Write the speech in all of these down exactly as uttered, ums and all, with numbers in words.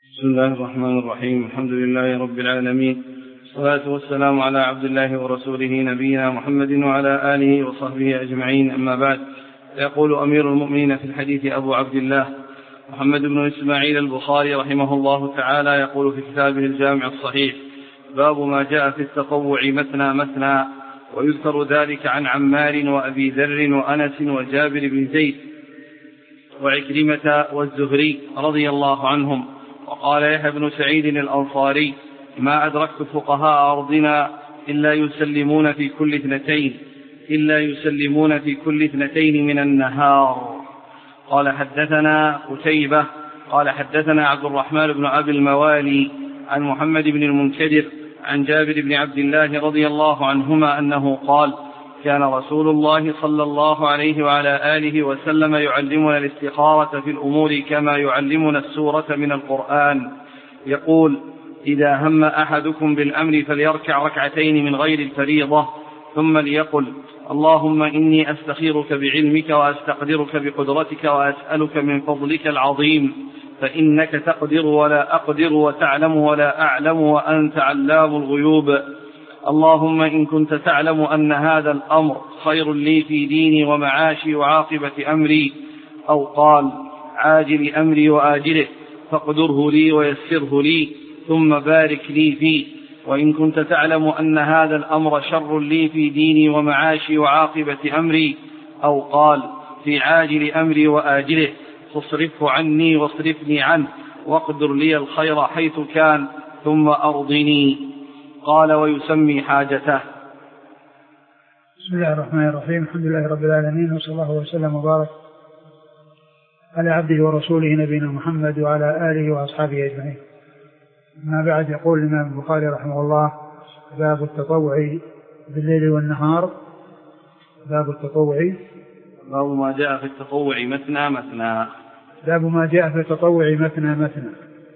بسم الله الرحمن الرحيم. الحمد لله رب العالمين، والصلاة والسلام على عبد الله ورسوله نبينا محمد وعلى آله وصحبه أجمعين، أما بعد. يقول أمير المؤمنين في الحديث أبو عبد الله محمد بن إسماعيل البخاري رحمه الله تعالى، يقول في كتابه الجامع الصحيح: باب ما جاء في التطوع مثنى مثنى. ويذكر ذلك عن عمار وأبي ذر وأنس وجابر بن زيد وعكرمة والزهري رضي الله عنهم. وقال يحيى بن سعيد الأنصاري: ما أدركت فقهاء أرضنا إلا يسلمون في كل اثنتين إلا يسلمون في كل اثنتين من النهار. قال حدثنا قتيبة قال حدثنا عبد الرحمن بن أبي الموالي عن محمد بن المنكدر عن جابر بن عبد الله رضي الله عنهما أنه قال: كان رسول الله صلى الله عليه وعلى آله وسلم يعلمنا الاستخارة في الأمور كما يعلمنا السورة من القرآن. يقول: إذا هم أحدكم بالأمر فليركع ركعتين من غير الفريضة، ثم ليقل: اللهم إني أستخيرك بعلمك وأستقدرك بقدرتك وأسألك من فضلك العظيم، فإنك تقدر ولا أقدر وتعلم ولا أعلم وأنت علام الغيوب. اللهم إن كنت تعلم أن هذا الأمر خير لي في ديني ومعاشي وعاقبة أمري، أو قال عاجل أمري وآجله، فاقدره لي ويسره لي ثم بارك لي فيه. وإن كنت تعلم أن هذا الأمر شر لي في ديني ومعاشي وعاقبة أمري، أو قال في عاجل أمري وآجله، فاصرفه عني واصرفني عنه، واقدر لي الخير حيث كان ثم أرضني. قال: ويسمي حاجته. بسم الله الرحمن الرحيم. الحمد لله رب العالمين، وصلى الله وسلم وبارك على عبده ورسوله نبينا محمد وعلى آله وأصحابه أجمعين. ما بعد، يقول الإمام البخاري رحمه الله: باب التطوع بالليل والنهار. باب التطوع باب ما جاء في التطوع مثنى مثنى. باب ما جاء في التطوع مثنى مثنى.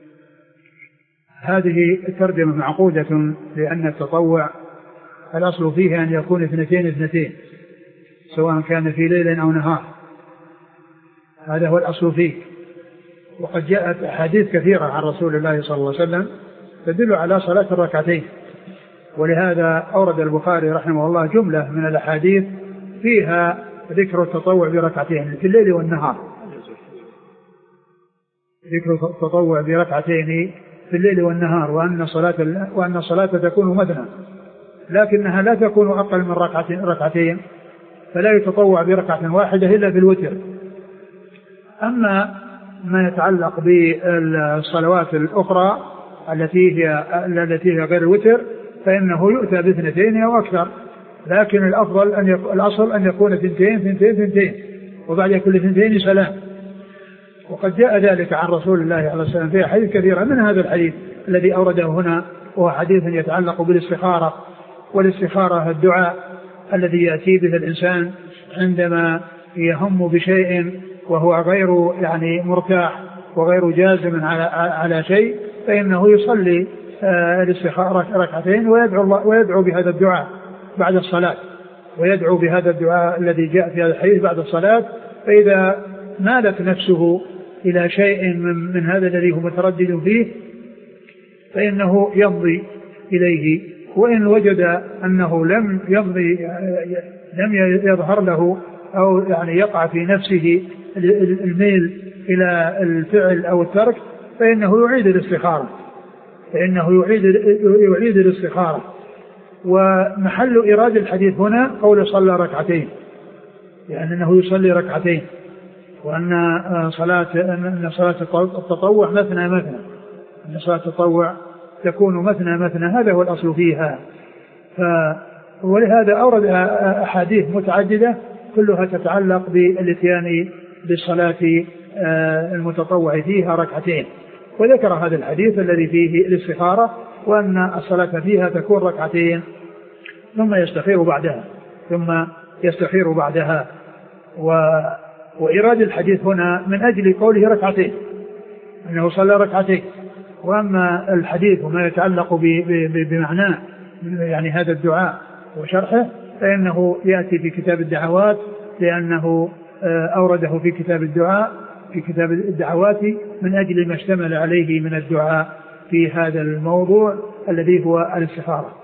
هذه الترجمة معقودة، لأن التطوع الأصل فيه أن يكون اثنتين اثنتين، سواء كان في ليل أو نهار، هذا هو الأصل فيه. وقد جاءت أحاديث كثيرة عن رسول الله صلى الله عليه وسلم تدل على صلاة الركعتين، ولهذا أورد البخاري رحمه الله جملة من الأحاديث فيها ذكر التطوع بركعتين في الليل والنهار. ذكر التطوع بركعتين في الليل والنهار، وأن صلاة وأن الصلاة تكون مثنى، لكنها لا تكون أقل من ركعتين ركعتين فلا يتطوع بركعة واحدة إلا في الوتر. أما ما يتعلق بالصلوات الأخرى التي هي التي هي غير الوتر فإنه يؤتى باثنتين أو أكثر، لكن الأفضل أن يكون الأصل أن يكون اثنتين اثنتين اثنتين وبعد كل اثنتين سلام. وقد جاء ذلك عن رسول الله عليه الصلاة والسلام في حديث كثيرة، من هذا الحديث الذي أورده هنا، وهو حديث يتعلق بالاستخارة. والاستخارة الدعاء الذي يأتي به الإنسان عندما يهم بشيء وهو غير يعني مرتاح وغير جازم على على شيء، فإنه يصلي الاستخارة ركعتين ويدعو الله ويدعو بهذا الدعاء بعد الصلاة، ويدعو بهذا الدعاء الذي جاء في هذا الحديث بعد الصلاة. فإذا مالت نفسه إلى شيء من, من هذا الذي هو متردد فيه فإنه يمضي إليه، وإن وجد أنه لم يمضي لم يظهر له أو يعني يقع في نفسه الميل إلى الفعل أو الترك فإنه يعيد الاستخارة فإنه يعيد يعيد الاستخارة. ومحل إرادة الحديث هنا قول صلى ركعتين، يعني أنه يصلي ركعتين، وأن صلاة أن صلاة التطوع مثنى مثنى أن صلاة التطوع تكون مثنى مثنى، هذا هو الأصل فيها. ف ولهذا أورد أحاديث متعددة كلها تتعلق بالاتيان بالصلاة المتطوع فيها ركعتين، وذكر هذا الحديث الذي فيه الاستخارة، وأن الصلاة فيها تكون ركعتين ثم يستخير بعدها ثم يستخير بعدها و وإراد الحديث هنا من أجل قوله ركعتين، أنه صلى ركعتين. وأما الحديث وما يتعلق بمعناه يعني هذا الدعاء وشرحه فإنه يأتي في كتاب الدعوات، لأنه أورده في كتاب الدعاء في كتاب الدعوات من أجل ما اشتمل عليه من الدعاء في هذا الموضوع الذي هو الاستخارة.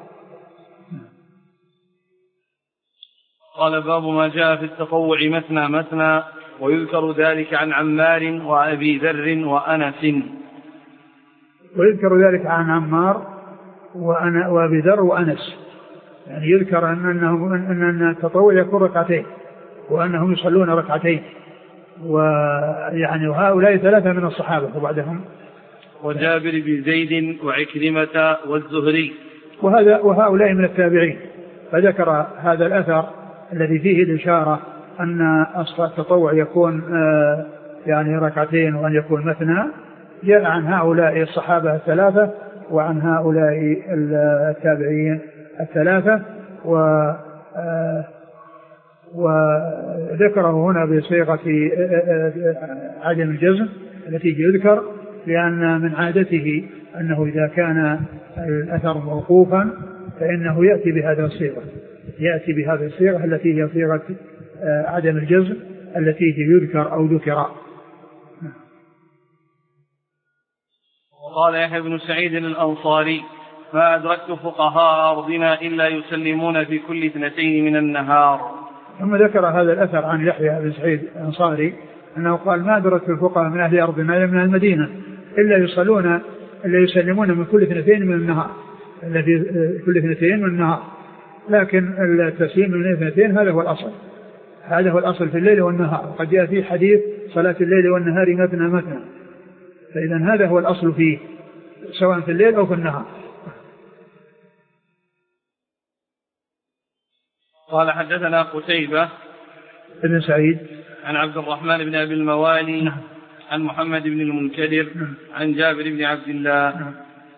قال باب ما جاء في التطوع مثنى مثنى، ويذكر ذلك عن عمار وأبي ذر وأنس. ويذكر ذلك عن عمار وأنا وأبي ذر وأنس، يعني يذكر أن أنه أن التطوع يكون ركعتين وأنهم يصلون ركعتين، ويعني وهؤلاء ثلاثة من الصحابة وبعدهم وجابر بن زيد وعكرمة والزهري، وهذا وهؤلاء من التابعين. فذكر هذا الأثر الذي فيه الإشارة أن التطوع يكون يعني ركعتين وأن يكون مثنى، جاء عن هؤلاء الصحابة الثلاثة وعن هؤلاء التابعين الثلاثة، و وذكره هنا بصيغة عدم الجزم التي يذكر، لأن من عادته أنه إذا كان الأثر موقوفا فإنه يأتي بهذا الصيغة يأتي بهذه الصيغة التي هي صيغة عدم الجزم التي يذكر أو ذكر. وقال يحيى بن سعيد الأنصاري: ما أدركت فقهاء أرضنا إلا يسلمون في كل اثنتين من النهار. ثم ذكر هذا الأثر عن يحيى بن سعيد الأنصاري أنه قال: ما أدركت الفقهاء من أهل أرضنا من المدينة إلا يصلون إلا يسلمون من كل اثنتين من النهار، إلا في كل اثنتين من النهار. لكن التسليم من اثنتين هذا هو الأصل، هذا هو الأصل في الليل والنهار. قد جاء في حديث صلاة الليل والنهار مثنى مثنى، فإذا هذا هو الأصل فيه سواء في الليل أو في النهار. قال: حدثنا قتيبة بن سعيد عن عبد الرحمن بن أبي الموالي نعم. عن محمد بن المنكدر نعم. عن جابر بن عبد الله نعم.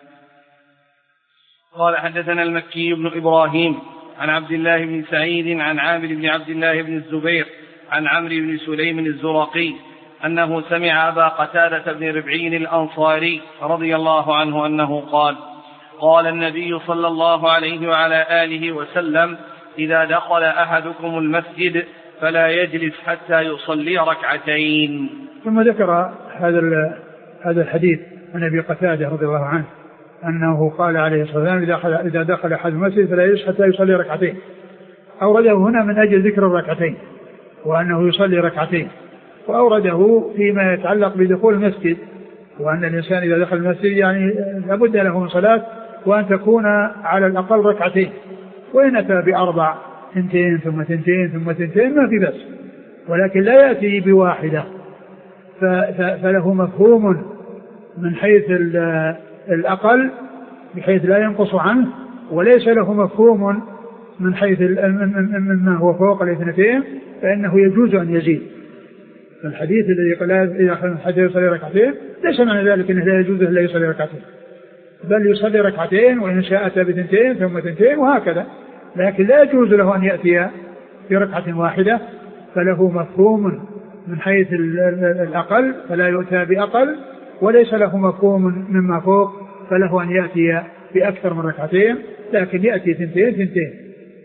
قال: حدثنا المكي بن إبراهيم عن عبد الله بن سعيد عن عامر بن عبد الله بن الزبير عن عمرو بن سليم الزرقي أنه سمع أبا قتادة بن ربعي الأنصاري رضي الله عنه أنه قال: قال النبي صلى الله عليه وعلى آله وسلم: إذا دخل أحدكم المسجد فلا يجلس حتى يصلي ركعتين. ثم ذكر هذا هذا الحديث عن أبي قتادة رضي الله عنه أنه قال عليه الصلاة والسلام: إذا دخل أحد المسجد فلا يجلس حتى يصلي ركعتين. أورده هنا من أجل ذكر الركعتين وأنه يصلي ركعتين، وأورده فيما يتعلق بدخول المسجد، وأن الإنسان إذا دخل المسجد يعني لابد له من صلاة وأن تكون على الأقل ركعتين، وإن أتى بأربع ثنتين ثم ثنتين ثم ثنتين ما في بس، ولكن لا يأتي بواحدة، فله مفهوم من حيث الأقل بحيث لا ينقص عنه، وليس له مفهوم من حيث مما هو فوق الاثنتين فإنه يجوز أن يزيد. الحديث الذي قال إذا حد يصلي ركعتين ليس معنى ذلك أنه لا يجوز أن لا يصلي ركعتين، بل يصلي ركعتين وإن شاء أتى بثنتين ثم ثنتين وهكذا، لكن لا يجوز له أن يأتي في ركعة واحدة، فله مفهوم من حيث الأقل فلا يؤتى بأقل، وليس له مفهوم مما فوق فله أن يأتي بأكثر من ركعتين، لكن يأتي ثنتين ثنتين.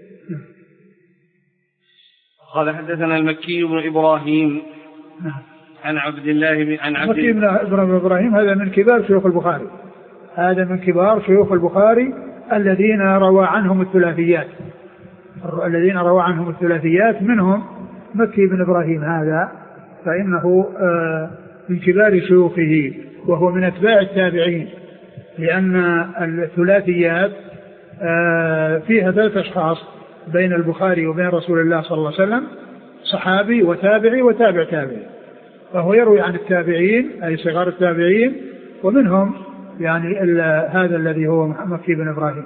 قال: حدثنا المكي بن إبراهيم عن عبد الله بن عن عبد المكي بن إبراهيم هذا من كبار شيوخ البخاري، هذا من كبار شيوخ البخاري الذين روى عنهم الثلاثيات الذين روى عنهم الثلاثيات منهم مكي بن إبراهيم هذا، فإنه من كبار شيوخه وهو من أتباع التابعين، لأن الثلاثيات فيها ثلاث أشخاص بين البخاري وبين رسول الله صلى الله عليه وسلم: صحابي وتابعي وتابع تابعي، فهو يروي عن التابعين أي صغار التابعين، ومنهم يعني هذا الذي هو مكي بن إبراهيم.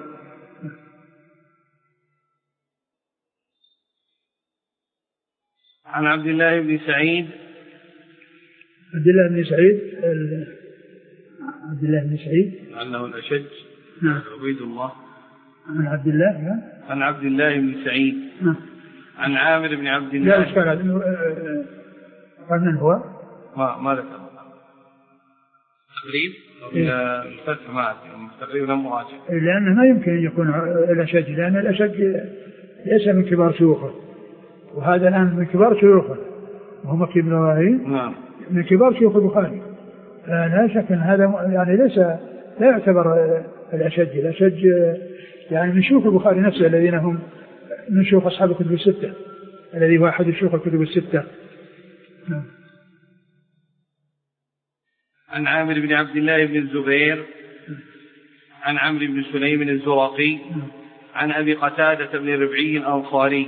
عن عبد الله بن سعيد عبد الله بن سعيد عبد الله بن سعيد عنه الأشج. نعم. عبيد الله عن عبد الله نعم. عن عبد الله بن سعيد نعم. عن عامر بن عبد الله. لا إشكال قال من هو؟ ما ما ذكر تقريب إلى الفتح معك تقريبا مراجع، لأنه ما يمكن أن يكون الأشج، لأن الأشج ليس من كبار شيوخه، وهذا الآن من كبار شيوخه وهو مكي بن إبراهيم. نعم. من كبار شيوخ البخاري، لا شك أن هذا يعني ليس لا يعتبر الأشج. الأشج يعني من شيوخ البخاري نفسه الذين هم من شيوخ أصحاب الكتب الستة، الذي هو أحد شيوخ الكتب الستة. عن عامر بن عبد الله بن الزبير عن عمرو بن سليم الزرقي عن أبي قتادة بن ربعي الأنصاري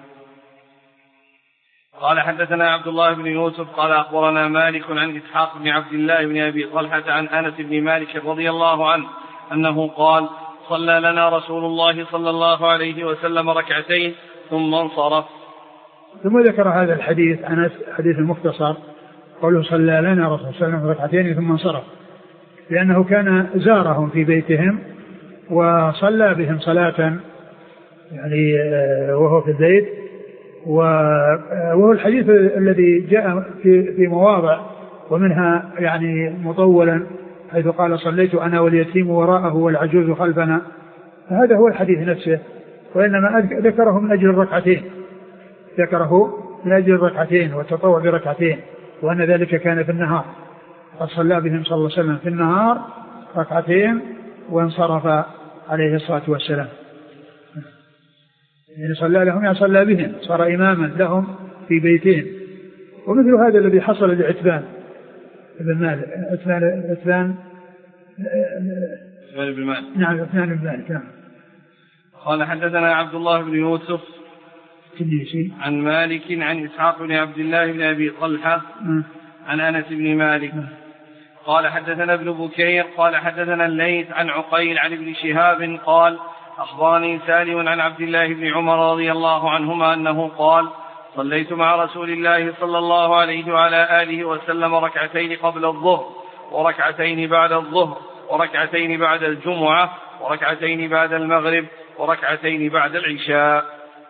قال حدثنا عبد الله بن يوسف قال أخبرنا مالك عن إسحاق بن عبد الله بن أبي طلحة عن أنس بن مالك رضي الله عنه أنه قال صلى لنا رسول الله صلى الله عليه وسلم ركعتين ثم انصرف. ثم ذكر هذا الحديث أنس حديث المختصر قوله صلى لنا رسول الله صلى الله عليه وسلم ركعتين ثم انصرف، لأنه كان زارهم في بيتهم وصلى بهم صلاة يعني وهو في البيت، وهو الحديث الذي جاء في في مواضع ومنها يعني مطولا حيث قال صليت أنا واليتيم وراءه والعجوز خلفنا، هذا هو الحديث نفسه، وإنما ذكره من أجل الركعتين، ذكره من أجل الركعتين والتطوع بركعتين، وأن ذلك كان في النهار، قد صلى بهم صلى الله عليه وسلم في النهار ركعتين وانصرف عليه الصلاة والسلام. يعني صلى لهم يعني صلى بهم، صار إماما لهم في بيتين. ومثل هذا الذي حصل لعتبان بن مالك، عتبان عتبان بن مالك نعم عتبان بن مالك نعم. قال حدثنا عبد الله بن يوسف عن مالك عن إسحاق بن عبد الله بن أبي طلحة عن أنس بن مالك قال حدثنا ابن بكير قال حدثنا الليث عن عقيل عن ابن شهاب قال أخبرني سالم عن عبد الله بن عمر رضي الله عنهما أنه قال صليت مع رسول الله صلى الله عليه وعلى آله وسلم ركعتين قبل الظهر وركعتين بعد الظهر وركعتين بعد الجمعة وركعتين بعد المغرب وركعتين بعد العشاء.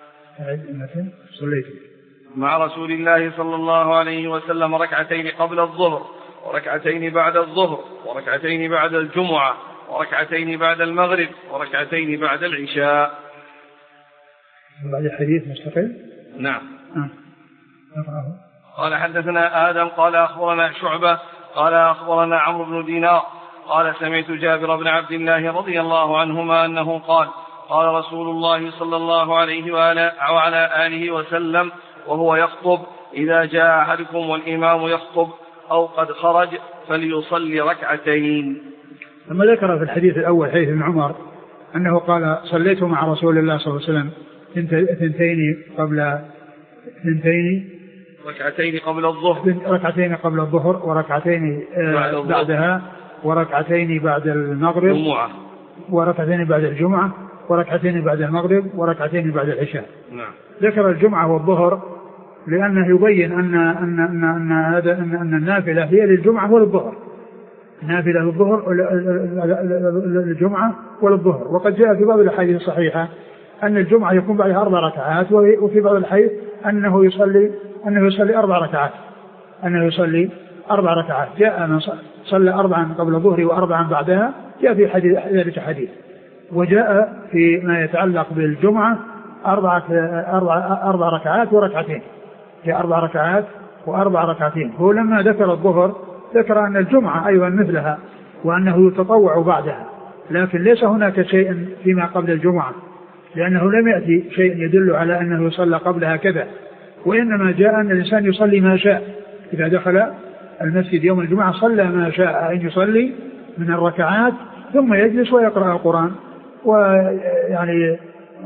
صليت مع رسول الله صلى الله عليه وسلم ركعتين قبل الظهر وركعتين بعد الظهر وركعتين بعد الجمعة وركعتين بعد المغرب وركعتين بعد العشاء. بعد الحديث مستقل. نعم. آه. قال حدثنا آدم قال أخبرنا شعبة قال أخبرنا عمرو بن دينار قال سمعت جابر بن عبد الله رضي الله عنهما أنه قال قال رسول الله صلى الله عليه وعلى آله وسلم وهو يخطب إذا جاء أحدكم والإمام يخطب أو قد خرج فليصلي ركعتين. ثم ذكر في الحديث الأول حديث ابن عمر أنه قال صليت مع رسول الله صلى الله عليه وسلم اثنتين قبل اثنتين ركعتين قبل الظهر ركعتين قبل الظهر وركعتين بعدها وركعتين بعد المغرب جمعة وركعتين بعد الجمعة وركعتين بعد المغرب وركعتين بعد العشاء. نعم. ذكر الجمعة والظهر لأنه يبين أن أن أن أن هذا أن, أن النافلة هي للجمعة وللظهر، نافلة للظهر للجمعة وللظهر. وقد جاء في بعض الأحاديث الصحيحة أن الجمعة يكون بعدها أربع ركعات، وفي بعض الأحاديث أنه يصلي أنه يصلي أربع ركعات أنه يصلي أربع ركعات. جاء من صلى أربعا قبل الظهر وأربعا بعدها، جاء في حديث ذلك حديث. وجاء في ما يتعلق بالجمعة أربعة أربع أربع ركعات وركعتين، جاء أربع ركعات وأربع ركعتين. هو لما ذكر الظهر ذكر أن الجمعة أيضا مثلها وأنه يتطوع بعدها، لكن ليس هناك شيء فيما قبل الجمعة، لأنه لم يأتي شيء يدل على أنه يصلى قبلها كذا، وإنما جاء أن الإنسان يصلي ما شاء. إذا دخل المسجد يوم الجمعة صلى ما شاء أن يصلي من الركعات ثم يجلس ويقرأ القرآن. ويعني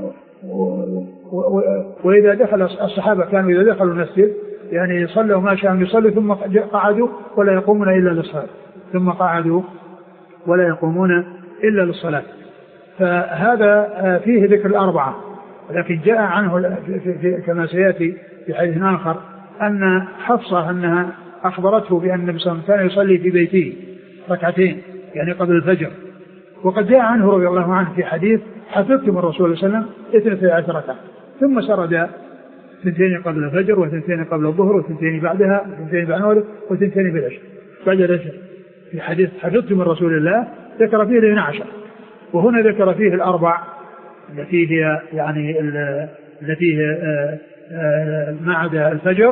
وإذا دخل الصحابة كانوا إذا دخلوا المسجد يعني صلوا ما شاء أن يصلي ثم قعدوا ولا يقومون إلا للصلاة ثم قعدوا ولا يقومون إلا للصلاة. فهذا فيه ذكر الأربعة. لكن جاء عنه كما سيأتي في حديث آخر أن حفصة أنها أخبرته بأن النبي صلى الله عليه وسلم كان يصلي في بيته ركعتين يعني قبل الفجر. وقد جاء عنه رضي الله عنه في حديث حفظت من الرسول صلى الله عليه وسلم اثنتي عشرة ركعة، ثم سرد اثنتين قبل الفجر واثنتين قبل الظهر واثنتين بعدها واثنتين بعد المغرب واثنتين بالعشاء بعد العشاء. في حديث حفظت من رسول الله ذكر فيه اثنتي عشرة، وهنا ذكر فيه الأربع التي هي يعني التي هي ما عدا الفجر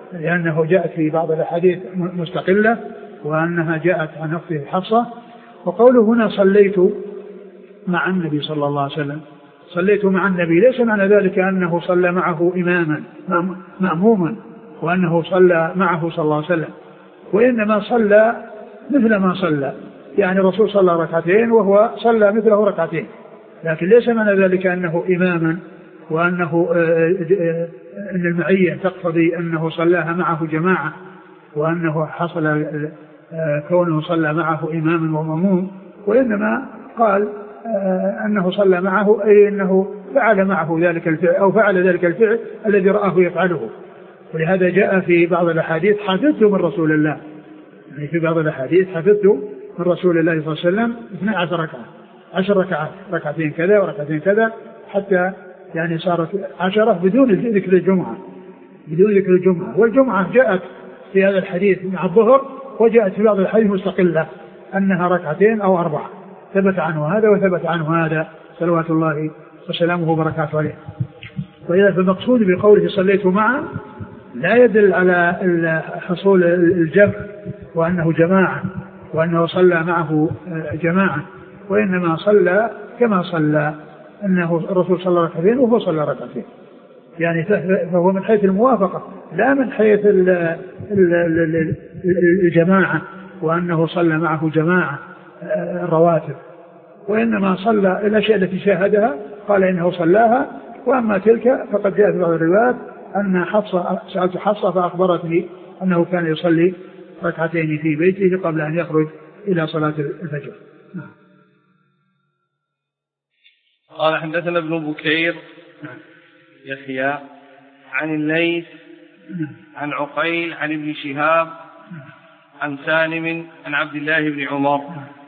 لأنه جاءت في بعض الأحاديث مستقلة وأنها جاءت عن أخته حفصة. وقوله هنا صليت مع النبي صلى الله عليه وسلم، صليت مع النبي ليس معنى ذلك أنه صلى معه إماما مأموما وأنه صلى معه صلى الله عليه وسلم، وإنما صلى مثل ما صلى، يعني الرسول صلى ركعتين وهو صلى مثله ركعتين، لكن ليس معنى ذلك أنه إماما وأنه أن المعية تقتضي أنه صلاها معه جماعة وأنه حصل كونه صلى معه إماما ومأموم، وإنما قال أنه صلى معه أي أنه فعل معه ذلك الفعل أو فعل ذلك الفعل الذي رآه يفعله. ولهذا جاء في بعض الأحاديث حفظت من رسول الله، يعني في بعض الأحاديث حفظت من رسول الله صلى الله عليه وسلم اثنتا عشرة ركعة، عشر ركعات، ركعتين كذا وركعتين كذا، حتى يعني صارت عشرة بدون ذكر الجمعة، بدون ذكر الجمعة. والجمعة جاءت في هذا الحديث مع الظهر، وجاءت في بعض الحديث مستقلة أنها ركعتين أو أربعة، ثبت عنه هذا وثبت عنه هذا صلوات الله وسلامه وبركاته عليه. وإذا فالمقصود بقوله صليت معه لا يدل على حصول الجمع وأنه جماعة وأنه صلى معه جماعة، وإنما صلى كما صلى، أنه الرسول صلى ركعتين وهو صلى ركعتين، يعني فهو من حيث الموافقة لا من حيث الجماعة وأنه صلى معه جماعة الرواتب، وإنما صلى الأشياء التي شاهدها قال إنه صلاها. وأما تلك فقد جاء في بعض الروايات أن حفصة سألت حفصة فأخبرتني أنه كان يصلي ركعتين في بيته قبل أن يخرج إلى صلاة الفجر. قال حدثنا ابن بكير يحيى عن الليث عن عقيل عن ابن شهاب عن سالم عن عبد الله بن عمر.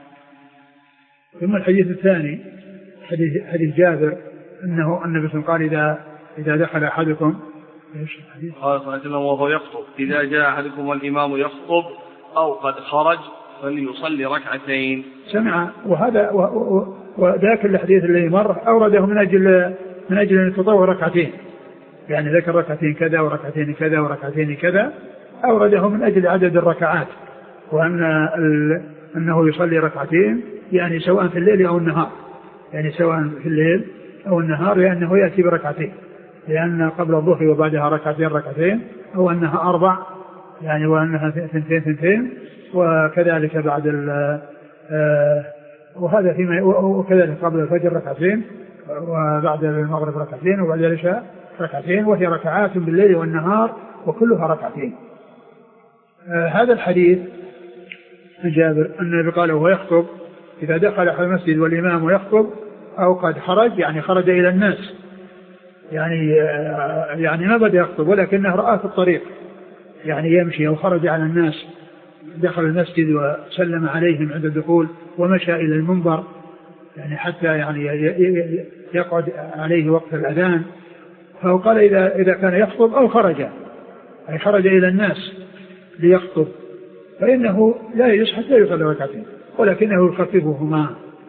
ثم الحديث الثاني حديث, حديث جابر أنه النبي صلى الله عليه وسلم قال إذا, إذا دخل أحدكم قال صلى الله عليه وسلم وهو يخطب إذا جاء أحدكم والإمام يخطب أو قد خرج فليصلي ركعتين. سمع. وهذا وذاك الحديث الذي مر أورده من أجل من أجل أن يتطوع ركعتين، يعني ذكر ركعتين كذا وركعتين كذا وركعتين كذا، أورده من أجل عدد الركعات، وأن أنه يصلي ركعتين يعني سواء في الليل أو النهار، يعني سواء في الليل أو النهار، لأنه يأتي بركعتين، لأن قبل الظهر وبعدها ركعتين ركعتين، أو أنها أربع يعني وأنها ثنتين ثنتين، وكذلك بعد آه وهذا فيما وكذلك قبل الفجر ركعتين، وبعد المغرب ركعتين، وبعد العشاء ركعتين، وهي ركعات بالليل والنهار وكلها ركعتين. آه هذا الحديث جابر أن النبي قال وهو يخطب إذا دخل على المسجد والإمام يخطب أو قد خرج، يعني خرج إلى الناس، يعني آه يعني ما بدأ يخطب ولكنه رأى في الطريق يعني يمشي، أو خرج على الناس، دخل المسجد وسلم عليهم عند الدخول ومشى إلى المنبر، يعني حتى يعني يقعد عليه وقت الأذان. فقال إذا إذا كان يخطب أو خرج، أي خرج إلى الناس ليخطب، فإنه لا يجوز حتى يصلي ركعتين، ولكنه يخففهما.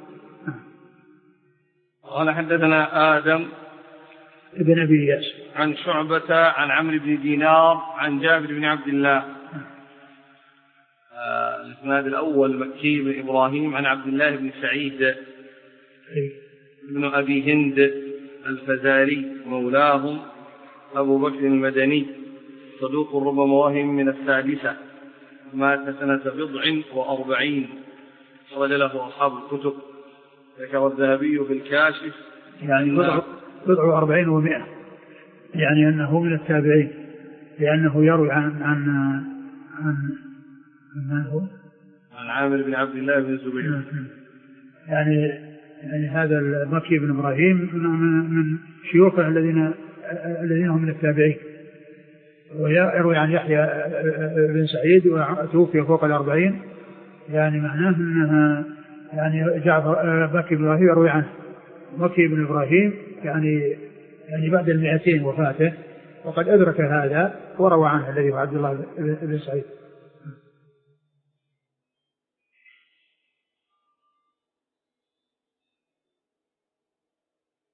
قال حدثنا آدم ابن أبي إياس عن شعبة عن عمرو بن دينار عن جابر بن عبد الله. الإسناد الأول مكي بن إبراهيم عن عبد الله بن سعيد بن أبي هند الفزاري مولاهم أبو بكر المدني صدوق ربما وهم من السادسة، مات سنة بضع وأربعين، أخرج له أصحاب الكتب. ذكر الذهبي في الكاشف يعني بضع بضع وأربعين ومئة، يعني أنه من التابعين، لأنه يروي عن عن عن من هو؟ عن عامر بن عبد الله بن الزبير. يعني يعني هذا المكي بن إبراهيم من شيوخه الذين الذين هم من التابعين، ويروي عن يحيى بن سعيد وتوفي فوق الأربعين، يعني معناه أنها يعني جعفر مكي بن إبراهيم يروي عنه مكي بن إبراهيم يعني يعني بعد المئتين وفاته، وقد أدرك هذا وروى عنه الذي هو عبد الله بن سعيد.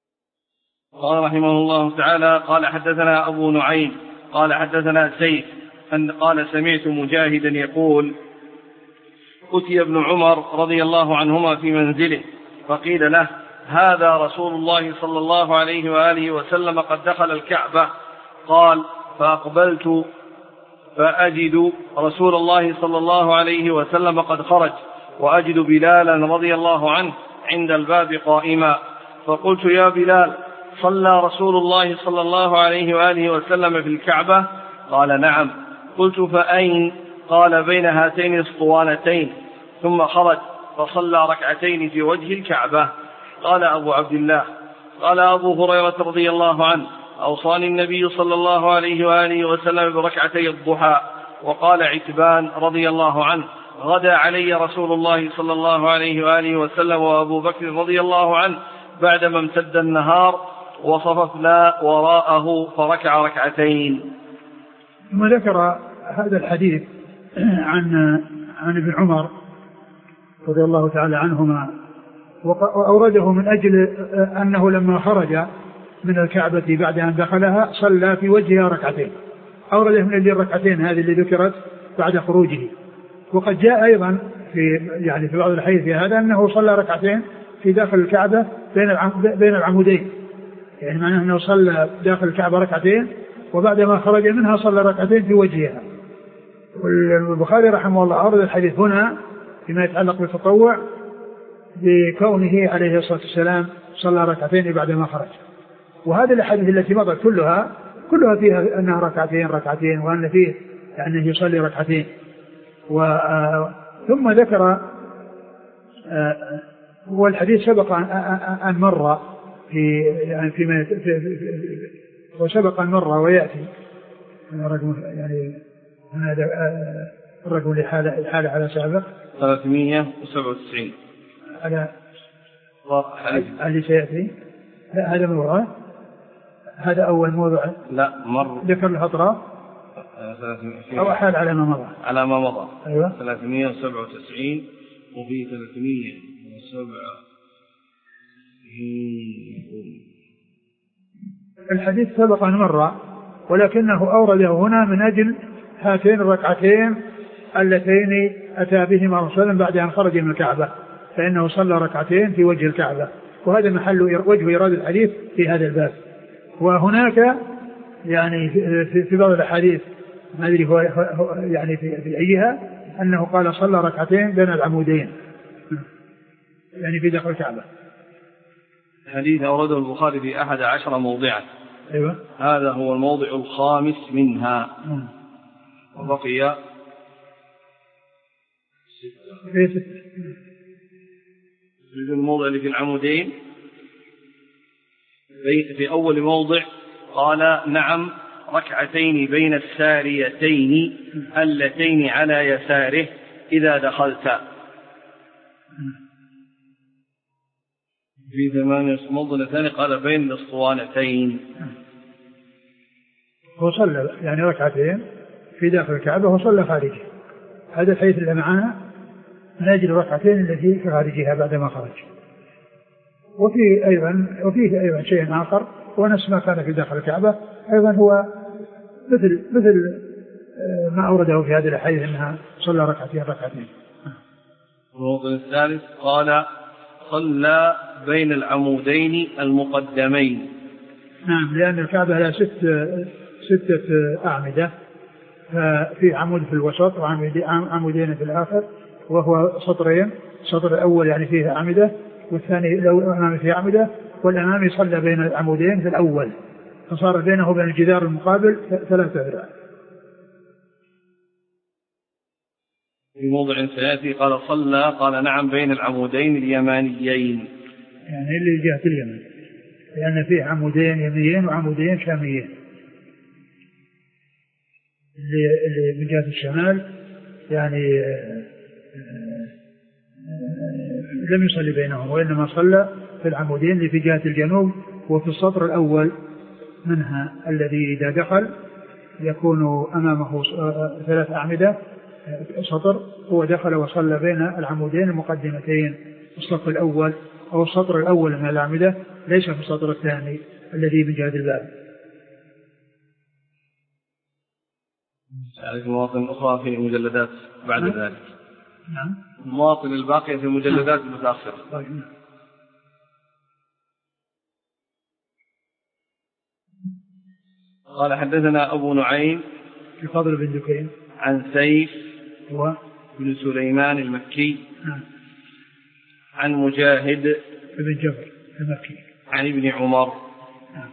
قال رحمه الله تعالى قال حدثنا أبو نعيم قال حدثنا سيف أن قال سمعت مجاهدا يقول أتي ابن عمر رضي الله عنهما في منزله فقيل له هذا رسول الله صلى الله عليه وآله وسلم قد دخل الكعبة. قال فأقبلت فأجد رسول الله صلى الله عليه وسلم قد خرج وأجد بلالا رضي الله عنه عند الباب قائما، فقلت يا بلال صلى رسول الله صلى الله عليه وآله وسلم في الكعبة؟ قال نعم. قلت فأين؟ قال بين هاتين الاسطوانتين. ثم خرج فصلى ركعتين في وجه الكعبة. قال أبو عبد الله قال أبو هريرة رضي الله عنه أوصاني النبي صلى الله عليه وآله وسلم بركعتي الضحى. وقال عتبان رضي الله عنه غدا علي رسول الله صلى الله عليه وآله وسلم وأبو بكر رضي الله عنه بعدما امتد النهار وصففنا وراءه فركع ركعتين. ثم ذكر هذا الحديث عن عن ابن عمر رضي الله تعالى عنهما، وأورده من أجل أنه لما خرج من الكعبة بعد أن دخلها صلى في وجهها ركعتين، أورده من أجل الركعتين هذه اللي ذكرت بعد خروجه. وقد جاء أيضا في يعني في بعض الحديث في هذا أنه صلى ركعتين في داخل الكعبة بين بين العمودين، يعني معناه أنه صلى داخل الكعبة ركعتين وبعدما خرج منها صلى ركعتين في وجهها. والبخاري رحمه الله أورد الحديث هنا فيما يتعلق بالتطوع بكونه عليه الصلاة والسلام صلى ركعتين بعدما خرج. وهذه الأحاديث التي مضت كلها كلها فيها أنها ركعتين ركعتين وأن فيه يعني يصلي ركعتين. ثم ذكر والحديث سبق أن مر في يعني فيما وسبق أن مر ويأتي يعني هذا الرجل الحالة على سابق ثلاثمائة وسبعة وتسعين على اللي سيأتي. لا هذا موضوع، هذا أول موضوع لا مر ذكر الأطراف أو حال على ما مضى على ما مضى. أيوة ثلاثمائة وسبعة وتسعين وفي ثلاثمائة وسبعة. الحديث سبق أن مر ولكنه أورده هنا من أجل هاتين الركعتين اللتين أتى بهما رسولا بعد أن خرج من الكعبة، فإنه صلى ركعتين في وجه الكعبة، وهذا محل وجه إيراد الحديث في هذا الباب. وهناك يعني في بعض الأحاديث ما أدري هو يعني في أيها أنه قال صلى ركعتين بين العمودين يعني في داخل الكعبة. حديث أورده البخاري في أحد عشر موضعا. أيوة. هذا هو الموضع الخامس منها. م. وبقي ستة. في الموضع اللي في العمودين في أول موضع قال نعم ركعتين بين الساريتين اللتين على يساره إذا دخلت. في ثمانية موضع ثاني قال بين الاسطوانتين. هو صلى يعني ركعتين في داخل الكعبة وصلى خارجه. هذا الحديث اللي معنا من أجل الركعتين التي في خارجها بعدما خرج. وفي أيضا وفيه أيضا شيء آخر ونفس ما كان في داخل الكعبة أيضا هو مثل مثل ما أورده في هذه الحديث أنها صلى ركعتين ركعتين. الموضوع الثالث قال صلى بين العمودين المقدمين. نعم، لأن الكعبة لها ست ستة أعمدة، ففي عمود في الوسط وعمودين في الآخر، وهو سطرين، السطر الأول يعني فيه أعمدة والثاني لو أمامي فيه أعمدة، والأمامي صلى بين العمودين في الأول فصار بينه وبين الجدار المقابل ثلاثة ذراع. في موضع ثلاثي قال صلى قال نعم بين العمودين اليمانيين، يعني اللي جهة اليمن، لأن فيه عمودين يمنيين وعمودين شاميين. اللي, اللي من جهة الشمال يعني لم يصلي بينهم، وإنما صلى في العمودين اللي في جهة الجنوب وفي السطر الأول منها الذي إذا دخل يكون أمامه ثلاث أعمدة سطر، هو دخل وصلى بين العمودين المقدمتين الصف الأول أو السطر الأول من الأعمدة، ليس في السطر الثاني الذي من جهة الباب. يعني المواطن الأخرى في المجلدات بعد نعم. ذلك. نعم. المواطن الباقية في المجلدات المتأخرة. طيب. قال حدثنا أبو نعيم الفضل بن دكين عن سيف هو بن سليمان المكي. نعم. عن مجاهد بن جبر المكي عن ابن عمر. نعم.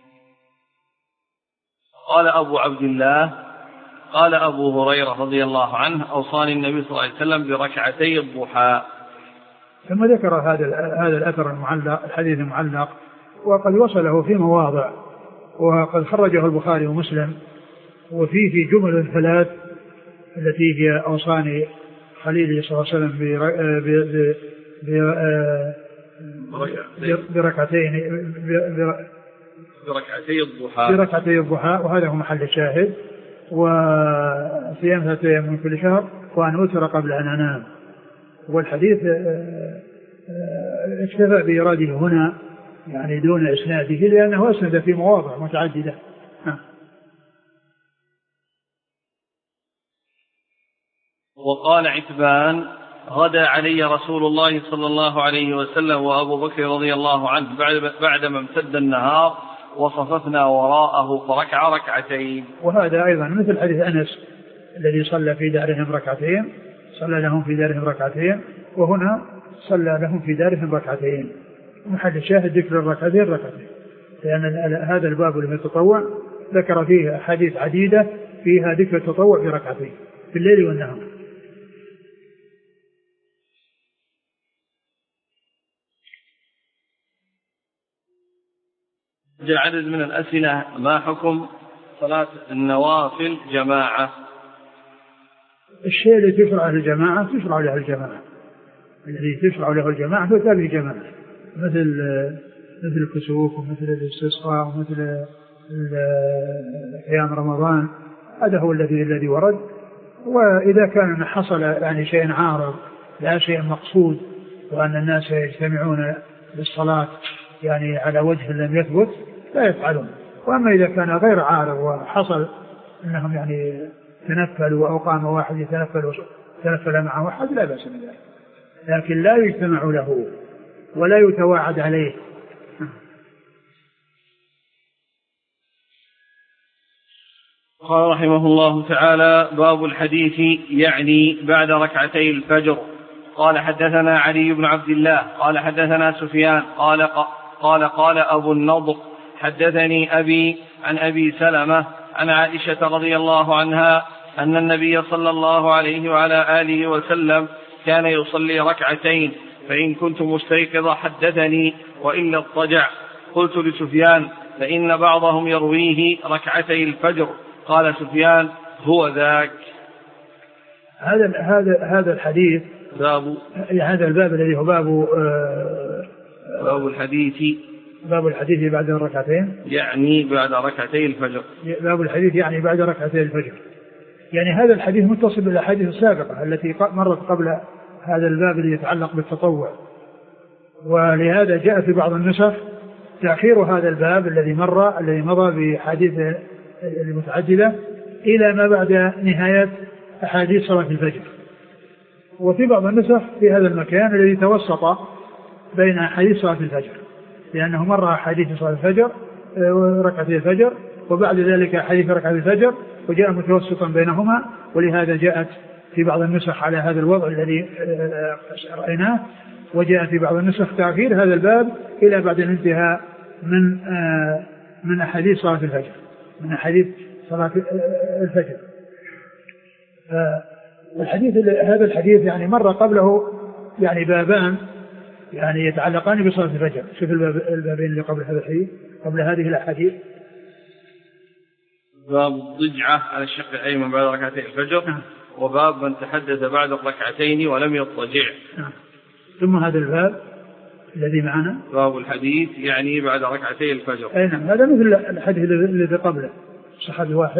قال أبو عبد الله قال أبو هريرة رضي الله عنه أوصاني النبي صلى الله عليه وسلم بركعتي الضحى. ثم ذكر هذا هذا الأثر المعلق الحديث المعلق وقد وصله في مواضع وقد خرجه البخاري ومسلم وفيه في جمل ثلاث التي هي أوصاني خليلي صلى الله عليه وسلم بركعتين بركعتي الضحى بركعتي الضحى وهذا هو محل الشاهد. وصيام ثلاثة أيام من كل شهر وأن أوتر قبل أن أنام. والحديث اكتفى بإراده هنا يعني دون إسناده لأنه أسند في مواضع متعددة. وقال عتبان غدا علي رسول الله صلى الله عليه وسلم وأبو بكر رضي الله عنه بعدما امتد النهار وصففنا وراءه فركع ركعتين. وهذا أيضا مثل حديث أنس الذي صلى في دارهم ركعتين صلى لهم في دارهم ركعتين وهنا صلى لهم في دارهم ركعتين. محل الشاهد ذكر الركعتين ركعتين لأن هذا الباب اللي التطوع ذكر فيه أحاديث عديدة فيها ذكر التطوع في ركعتين في الليل والنهار. جاء عدد من الأسئلة ما حكم صلاة النوافل جماعة؟ الشيء الذي تشرع له الجماعة تشرع له الجماعة الذي تشرع له الجماعة فتابع جماعة مثل مثل الكسوف ومثل الاستسقاء ومثل قيام رمضان هذا هو الذي الذي ورد. وإذا كان حصل يعني شيء عارض لا شيء مقصود وأن الناس يجتمعون للصلاة يعني على وجه لم يثبت لا يفعلون. وأما إذا كان غير عارض وحصل أنهم يعني تنفلوا أو قام واحد يتنفل تنفل مع واحد لا بأس بذلك لكن لا يجتمع له ولا يتواعد عليه. قال رحمه الله تعالى باب الحديث يعني بعد ركعتي الفجر. قال حدثنا علي بن عبد الله قال حدثنا سفيان قال قال قال أبو النضر حدثني أبي عن أبي سلمة عن عائشة رضي الله عنها أن النبي صلى الله عليه وعلى آله وسلم كان يصلي ركعتين فإن كنت مستيقظ حدثني وإلا اضطجع. قلت لسفيان فإن بعضهم يرويه ركعتي الفجر. قال سفيان هو ذاك. هذا هذا هذا الحديث باب هذا الباب الذي هو باب آه باب الحديث باب الحديث بعد الركعتين يعني بعد ركعتي الفجر. باب الحديث يعني بعد ركعتي الفجر يعني هذا الحديث متصل بالأحاديث السابقة التي مرت قبل هذا الباب الذي يتعلق بالتطوع. ولهذا جاء في بعض النسخ تأخير هذا الباب الذي مر الذي مضى بحديث المتعددة إلى ما بعد نهاية أحاديث صلاة الفجر. وفي بعض النسخ في هذا المكان الذي توسط بين أحاديث صلاة الفجر لأنه مر أحاديث صلاة الفجر وركعتي الفجر وبعد ذلك أحاديث ركعتي الفجر وجاء متوسطا بينهما. ولهذا جاءت في بعض النسخ على هذا الوضع الذي رأيناه. وجاء في بعض النسخ تأخير هذا الباب إلى بعد الانتهاء من من أحاديث صلاة الفجر من أحاديث صلاة الفجر. الحديث هذا الحديث يعني مر قبله يعني بابان يعني يتعلقان بصلاة الفجر. شوف البابين اللي قبل هذا الحديث قبل هذه الأحاديث باب الضجعة على الشق الأيمن بعد ركعتي الفجر. نعم. وباب من تحدث بعد الركعتين ولم يضطجع. نعم. ثم هذا الباب الذي معنا باب الحديث يعني بعد ركعتي الفجر. أي نعم هذا مثل الحديث الذي قبله صحابي واحد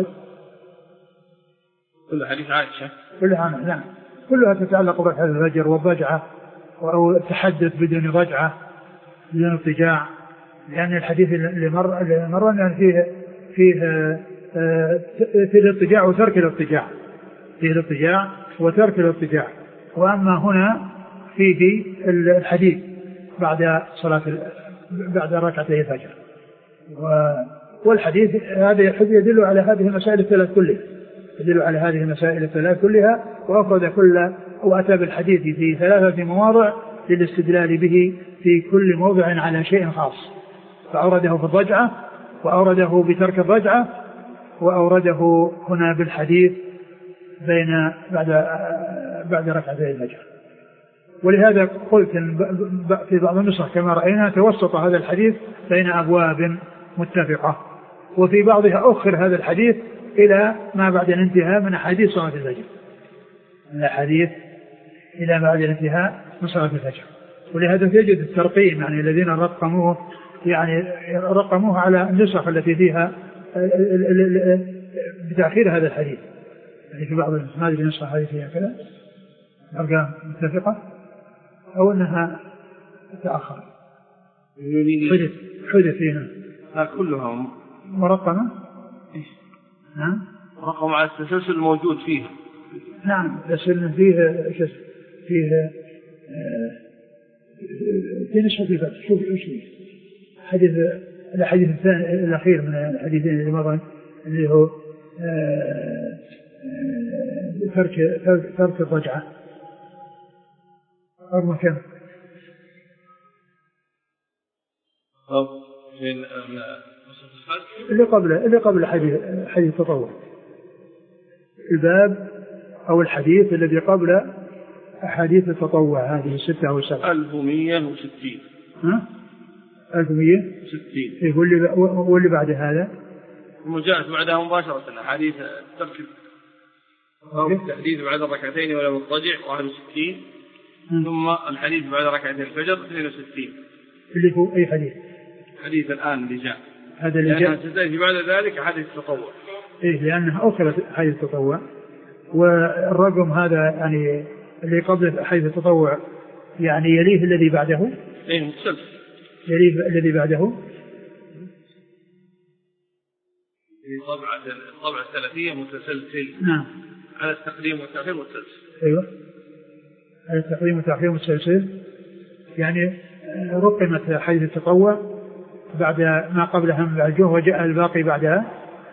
كل حديث عائشة كلها نعم كلها تتعلق بركعتي الفجر والضجعة أو التحدث بدون ضجعة بدون اضطجاع. لأن الحديث اللي مر اللي مر يعني فيه فيه في الاضطجاع وترك الاضطجاع، في الاضطجاع وترك الاضطجاع. وأما هنا فيه الحديث بعد صلاة بعد ركعتي الفجر، والحديث هذا يدل على هذه المسائل الثلاث كلها، يدل على هذه المسائل الثلاث كلها، وأفرد كل وأتى بالحديث في ثلاثة مواضع للاستدلال به في كل موضع على شيء خاص، فأورده في الرجعة، وأورده بترك الرجعة، وأورده هنا بالحديث بين بعد بعد ركعتي الفجر. ولهذا قلت في بعض النسخ كما رأينا توسط هذا الحديث بين أبواب متفقة، وفي بعضها أخر هذا الحديث إلى ما بعد الانتهاء من حديث صلاة الفجر، الحديث إلى بعد الانتهاء من صلاة الفجر. ولهذا تجد الترقيم، يعني الذين رقموه يعني رقموه على النسخ التي فيها بتأخير هذا الحديث، يعني في بعض ما أدري نسخة هذه فيها كذا أرقام متفقة أو أنها تأخر حدث حدث فيها كلها مرقمة. نعم رقم على التسلسل الموجود فيها. نعم بس إن فيه فيه في نسخة فيه شوف إيش فيه حديث الحديث الثاني الأخير من الحديثين اللي مضى اللي هو ترك ترك الرجعة أربع كم اللي قبل اللي قبل حديث حديث التطوع، الباب أو الحديث الذي قبل أحاديث التطوع هذه الستة أو السبعة. ألف ومئة وستين. ها؟ ألف ومئة وستين. إيه واللي واللي بعد هذا؟ وجاءت بعدها مباشرة حديث ترك أو التحديث بعد الركعتين ولا مضطجع واحد وستين، ثم الحديث بعد ركعتين الفجر اثنين وستين. اللي هو أي حديث؟ حديث الآن اللي جاء. هذا اللي جاء. تأتي بعد ذلك حديث التطوع. إيه لأنها أخرت حديث التطوع، والرقم هذا يعني اللي قبل حديث التطوع يعني يليه الذي بعده. إيه متسلسل. يليه الذي بعده. طبعة الطبعة الثلاثية متسلسل. نعم. على التقديم والتأخير متسلسل. أيوة. على التقديم والتأخير متسلسل. يعني رقمت حديث التطوع بعد ما قبلها من الجوه وجاء الباقي بعدها.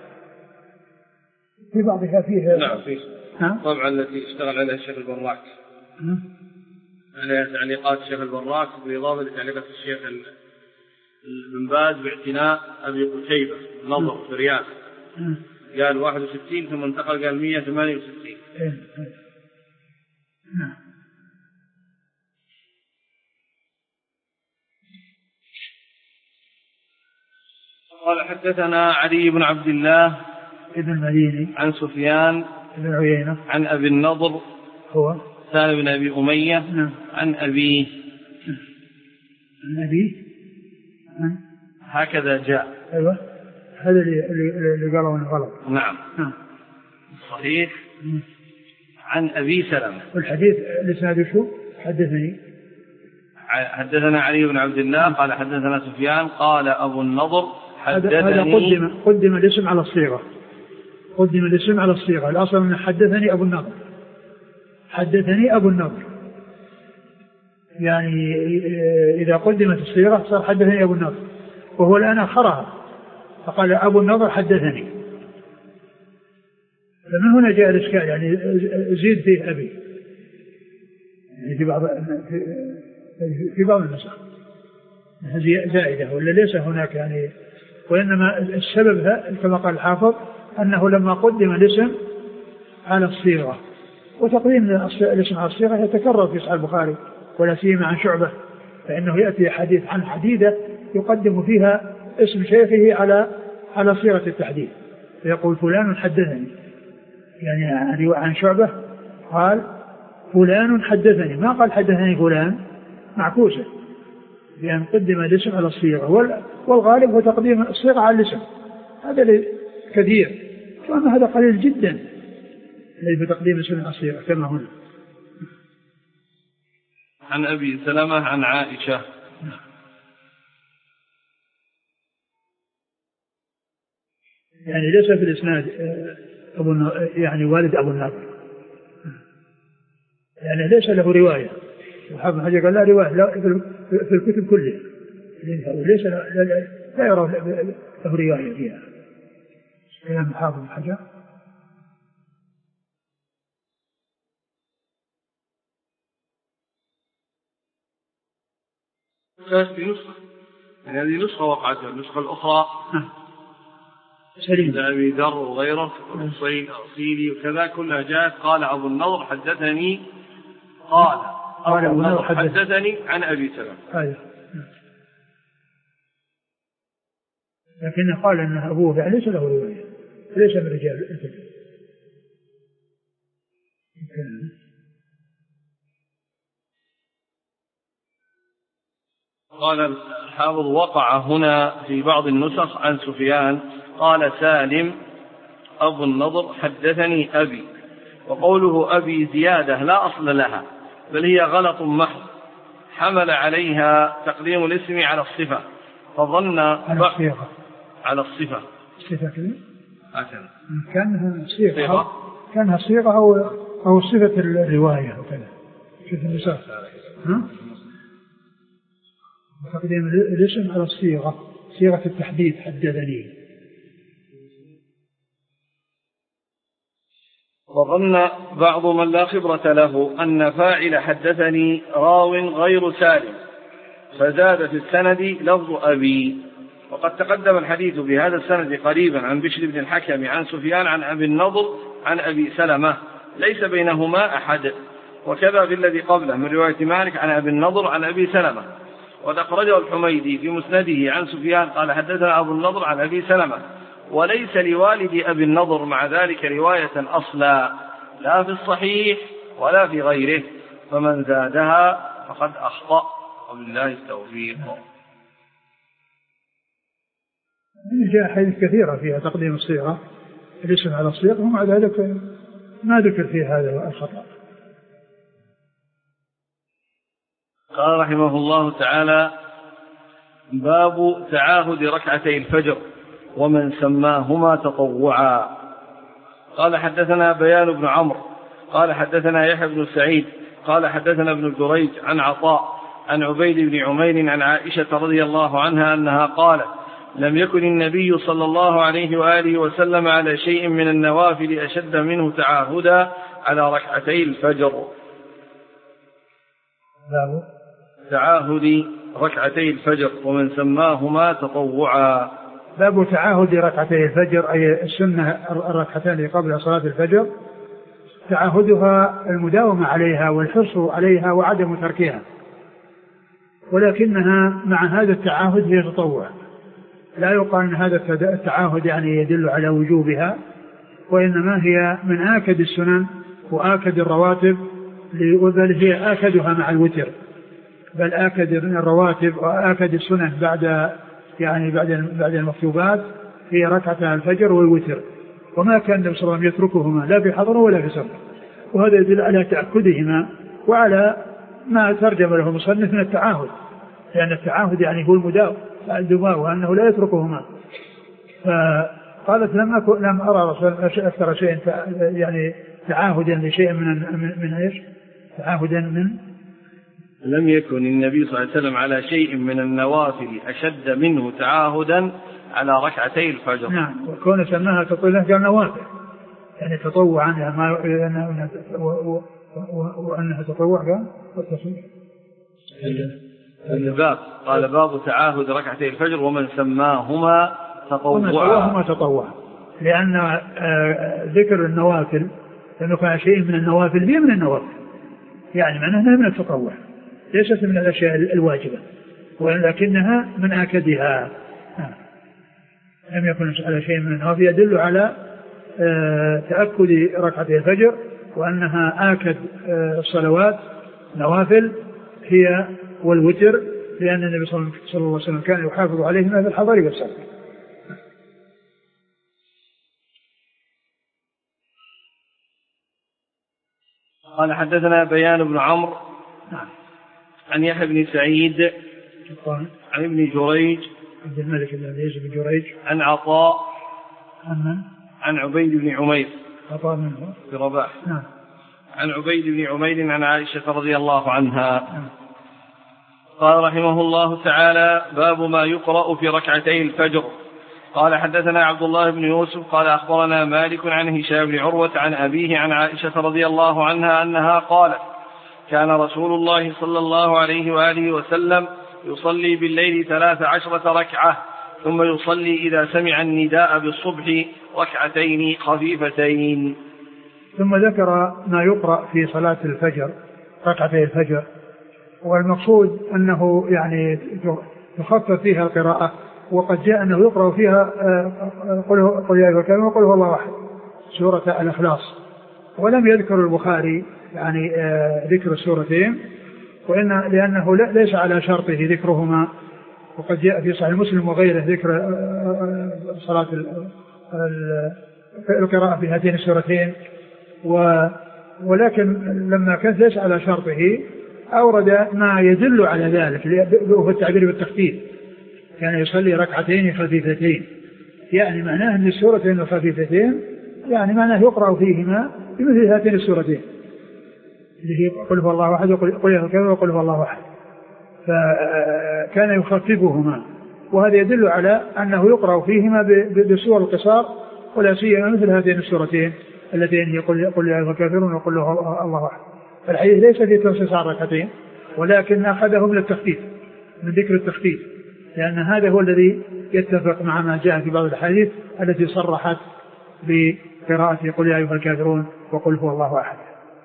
في بعضها فيه. نعم فيه. طبعا التي اشتغل عليها الشيخ البراك. عليها تعليقات الشيخ البراك بالإضافة لتعليقات الشيخ بن باز باعتناء أبي قتيبة نظر في رياض. قال واحد وستين ثم انتقل قال مئة وثمانية وستين. قال حدثنا علي بن عبد الله ابن المديني عن سفيان بن عيينة عن أبي النضر هو سالم بن أبي أمية نعم. عن أبيه عن أبيه هكذا جاء. أيوة هذا اللي اللي قالوا انه غلط. نعم نعم صحيح. مم. عن أبي سلمة. والحديث الإسناد شو حدثني حدثنا علي بن عبد الله قال حدثنا سفيان قال أبو النضر حدثني. هذا قدم قدم الاسم على الصيغة، قدم الاسم على الصيغة. الأصل من حدثني أبو النضر، حدثني أبو النضر، يعني إذا قدمت الصيغة صار حدثني أبو النضر، وهو الآن أخرها فقال أبو النضر حدثني، فمن هنا جاء الإشكال، يعني زيد فيه أبي يعني في بعض في بعض النسخ زائدة ولا ليس هناك يعني، وإنما السبب كما قال الحافظ أنه لما قدم الاسم على الصيغة، وتقديم الاسم على الصيغة يتكرر في صحيح البخاري ولا سيما عن شعبة، فإنه يأتي حديث عن حديدة يقدم فيها اسم شيخه على على صيغة التحديد، فيقول فلان حدثني، يعني عن شعبة قال فلان حدثني، ما قال حدثني فلان، معكوسة لأن قدم الاسم على الصيغة، والغالب هو تقديم الصيغة على الاسم، هذا كثير، وأما هذا قليل جدا الذي بتقديم الاسم على الصيغة كما هنا. عن أبي سلمة عن عائشة يعني ليس في الإسناد أبو يعني والد أبو النضر، يعني ليس له رواية. وحافظ حجر قال لا رواية لا في الكتب كلها، ليس لا, لا, لا يرى له رواية فيها. كلام حافظ حجر. في نسخة يعني هذه نسخة وقعت، النسخة الأخرى سليم أبي ذر وغيره الصين أصيلي وكذا كلها جاءت قال أبو النضر حدثني قال قال أبو النضر حدثني عن أبي سلمة. أيوه. لكن قال أن أبوه يعني ليس له رواية، ليس من رجال الكتب. قال الحافظ وقع هنا في بعض النسخ عن سفيان قال سالم أبو النضر حدثني أبي، وقوله أبي زيادة لا أصل لها بل هي غلط محض حمل عليها تقديم الاسم على الصفة فظن على الصيغة على الصفة الصفة كذا هكذا كانها صيغة كانها صيغة أو أو صفة الرواية وكذا في النسخ ها تقديم الاسم على الصيغة صيغة التحديد حدثني. وظن بعض من لا خبرة له أن فاعل حدثني راو غير سالم فزاد في السند لفظ أبي، وقد تقدم الحديث بهذا السند قريبا عن بشر بن الحكم عن سفيان عن أبي النضر عن أبي سلمة ليس بينهما أحد، وكذا في الذي قبله من رواية مالك عن أبي النضر عن أبي سلمة. وقد أخرجه الحميدي في مسنده عن سفيان قال حدثنا أبو النضر عن أبي سلمة، وليس لوالد أبي النضر مع ذلك رواية أصلا لا في الصحيح ولا في غيره، فمن زادها فقد أخطأ وبالله التوفيق. جاء حديث كثيرة فيها تقديم الصيغة الاسم على الصيغة ومع ذلك ما ذكر فيه هذا الخطأ. قال رحمه الله تعالى باب تعاهد ركعتي الفجر ومن سماهما تطوعا. قال حدثنا بيان بن عمرو قال حدثنا يحيى بن سعيد قال حدثنا ابن جريج عن عطاء عن عبيد بن عمير عن عائشة رضي الله عنها أنها قالت لم يكن النبي صلى الله عليه وآله وسلم على شيء من النوافل أشد منه تعاهدا على ركعتي الفجر. باب تعاهد ركعتي الفجر ومن سماهما تطوعا. باب تعاهد ركعتي الفجر أي السنة الركعتين قبل صلاة الفجر، تعاهدها المداومة عليها والحرص عليها وعدم تركها، ولكنها مع هذا التعاهد هي تطوع، لا يقال أن هذا التعاهد يعني يدل على وجوبها، وإنما هي من آكد السنن وآكد الرواتب، بل هي آكدها مع الوتر، بل آكد الرواتب وآكد السنن بعد يعني بعد بعد المكتوبات هي ركعة الفجر والوتر، وما كان النبي صلى الله عليه وسلم يتركهما لا في حضر ولا في سفر، وهذا يدل على تأكدهما وعلى ما ترجم له المصنف من التعاهد، لأن التعاهد يعني هو المداوم الدماء وأنه لا يتركهما. فقالت لم أكن لم أرى رسول أكثر شيء يعني تعاهدا لشيء من من, من إيش تعاهدا من لم يكن النبي صلى الله عليه وسلم على شيء من النوافل أشد منه تعاهدا على ركعتي الفجر. نعم، وكون سماها تطوع قال نوافل يعني تطوع عنها ما وأنها تطوع قال والتصوير الباب قال باب تعاهد ركعتي الفجر ومن سماهما تطوعا تطوع، لأن ذكر النوافل لأنه كان شيء من النوافل هي من النوافل يعني معناها من التطوع ليست من الأشياء الواجبة، ولكنها من آكدها. لم يكن على شيء من النوافل يدل على تأكد ركعتي الفجر وأنها آكد الصلوات نوافل هي والوتر، لأن النبي صلى الله عليه وسلم كان يحافظ عليهما في الحضر والسفر. قال حدثنا بيان بن عمرو عن يحيى بن سعيد عن ابن جريج عبد الملك بن عبد بن جريج عن عطاء عن عن عبيد بن عمير عطاء منه في رباح. نعم. عن عبيد بن عمير عن عائشة رضي الله عنها. نعم. قال رحمه الله تعالى: باب ما يقرأ في ركعتي الفجر. قال حدثنا عبد الله بن يوسف قال أخبرنا مالك عن هشام بن عروة عن أبيه عن عائشة رضي الله عنها أنها قالت: كان رسول الله صلى الله عليه وآله وسلم يصلي بالليل ثلاث عشرة ركعة ثم يصلي إذا سمع النداء بالصبح ركعتين خفيفتين. ثم ذكر ما يقرأ في صلاة الفجر ركعتي الفجر، والمقصود أنه يعني تخفف فيها القراءة، وقد جاء أنه يقرأ فيها قل يا أيها الكافرون وقل هو الله أحد سورة الإخلاص، ولم يذكر البخاري يعني ذكر السورتين، وإن لأنه ليس على شرطه ذكرهما، وقد جاء في صحيح مسلم وغيره ذكر صلاة القراءة في هاتين السورتين، ولكن لما كان ليس على شرطه أورد ما يدل على ذلك، وهو التعبير بالتخفيف، كان يصلي ركعتين خفيفتين، يعني معناه أن السورتين الخفيفتين يعني معناه يقرأ فيهما بمثل هاتين السورتين اللي هي قل هو الله أحد وقل يا أيها الكافرون وقل هو الله أحد، فكان يخففهما، وهذا يدل على أنه يقرأ فيهما بسور القصار، ولا سيما مثل هاتين السورتين اللتين هي قل يا أيها الكافرون وقل هو الله أحد. الحديث ليس في تنصيص ركعتين، ولكن أخذه من التخفيف، من ذكر التخفيف، لأن هذا هو الذي يتفق مع ما جاء في بعض الحديث التي صرحت بقراءة قل يا أيها الكافرون وقل هو الله أحد.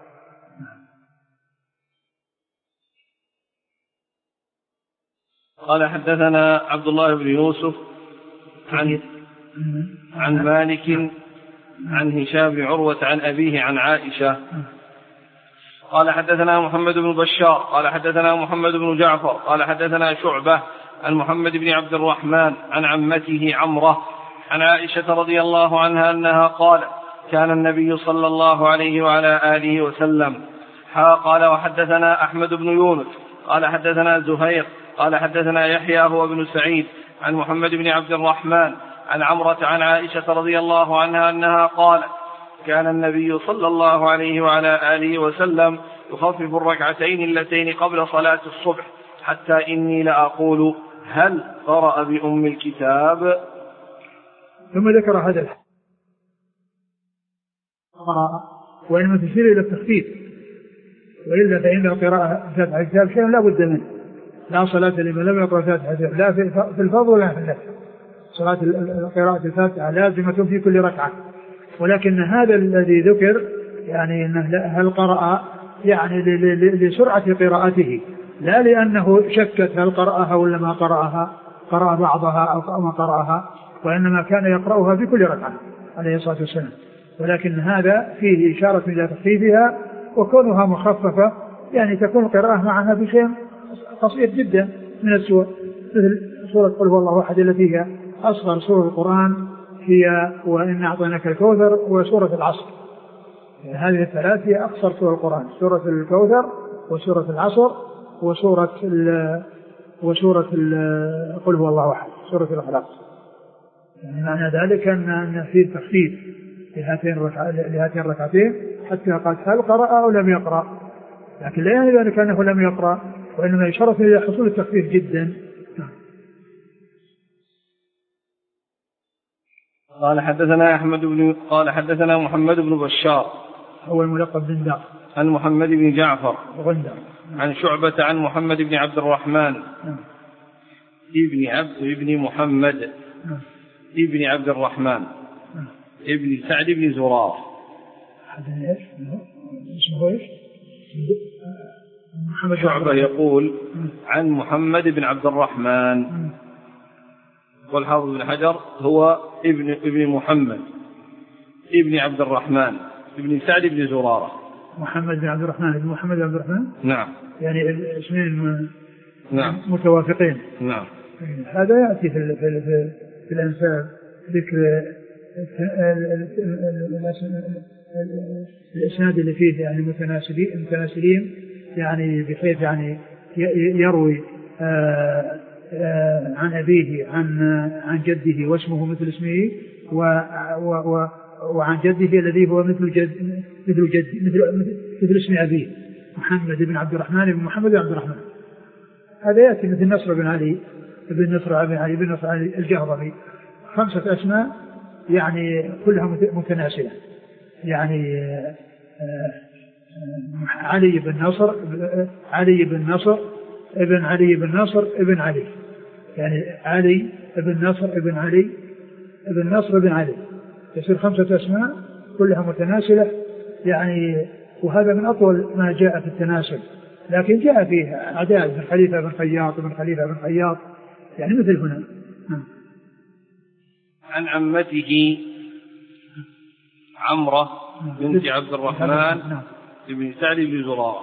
قال حدثنا عبد الله بن يوسف عن عن مالك عن هشام بن عروة عن أبيه عن عائشة قال حدثنا محمد بن بشار قال حدثنا محمد بن جعفر قال حدثنا شعبة عن محمد بن عبد الرحمن عن عمته عمرة عن عائشة رضي الله عنها أنها قالت: كان النبي صلى الله عليه وعلى آله وسلم. قال وحدثنا أحمد بن يونس قال حدثنا زهير قال حدثنا يحيى هو بن سعيد عن محمد بن عبد الرحمن عن عمرة عن عائشة رضي الله عنها أنها قالت: كان النبي صلى الله عليه وعلى آله وسلم يخفف الركعتين اللتين قبل صلاة الصبح حتى إني لأقول هل قرأ بأم الكتاب. ثم ذكر هذا الحديث وإنما تشير إلى التخفيف، وإلا فإن القراءة فاتحة الكتاب شيء لا بد منه، لا صلاة لمن لم يقرأ فاتحة لا في الفضل ولا في النفل. صلاة القراءة الفاتحة لازمة في كل ركعة، ولكن هذا الذي ذكر يعني أنه هل قرأ يعني لسرعة قراءته، لا لأنه شكت هل قرأها ولا ما قرأها، قرأ بعضها أو ما قرأها، وإنما كان يقرأها في كل ركعة عليه الصلاة والسلام. ولكن هذا فيه إشارة إلى تخفيفها، وكونها مخففة يعني تكون القراءة معها بشيء قصير جدا من السور، مثل سورة قل هو الله أحد التي هي أصغر سورة القرآن، هي وإن أعطيناك الكوثر وسورة العصر. هذه الثلاث هي أقصر سورة القرآن، سورة الكوثر وسورة العصر وسورة ال وسورة ال قل هو الله أحد سورة الإخلاص. يعني معنى ذلك أن في تخفيف لهاتين لهاتين الركعتين حتى قد هل قرأ أو لم يقرأ، لكن لا يعني ذلك أنه لم يقرأ، وإنما يشرف إلى حصول التخفيف جدا. قال حدثنا أحمد بن قال حدثنا محمد بن بشار هو الملقب بن دار عن محمد بن جعفر غندر عن شعبة عن محمد بن عبد الرحمن ابن عبد ابن محمد ابن عبد الرحمن ابن سعد بن زرار. هذا ايش اسمه ايش؟ محمد شعبة يقول عن محمد بن عبد الرحمن، والحافظ بن حجر هو ابن ابن محمد ابن عبد الرحمن ابن سعد بن زرارة. محمد بن عبد الرحمن ابن محمد بن عبد الرحمن، نعم، يعني اسمين نعم متوافقين. نعم. هذا يأتي في في, في, في الأنساب ذكر الإسناد اللي فيه يعني متناسلين متناسلين يعني بحيث يعني يروي آآ آآ عن أبيه عن عن جده واسمه مثل اسمه، و و و وعن جده الذي هو مثل جد مثل جد مثل, مثل اسم أبيه محمد بن عبد الرحمن بن محمد بن عبد الرحمن. هذا يأتي مثل نصر بن علي بن نصر بن علي بن نصر علي الجهضمي. خمسة أسماء يعني كلها متناسلة، يعني علي بن نصر علي بن نصر ابن علي بن نصر ابن علي، يعني علي ابن نصر ابن علي ابن نصر ابن علي، يصير خمسة أسماء كلها متناسلة يعني. وهذا من أطول ما جاء في التناسل، لكن جاء فيه عداد بن خليفة بن خياط بن خليفة بن خياط يعني مثل هنا. عن عمته عمرة بنت عبد الرحمن بن سعد بن زرارة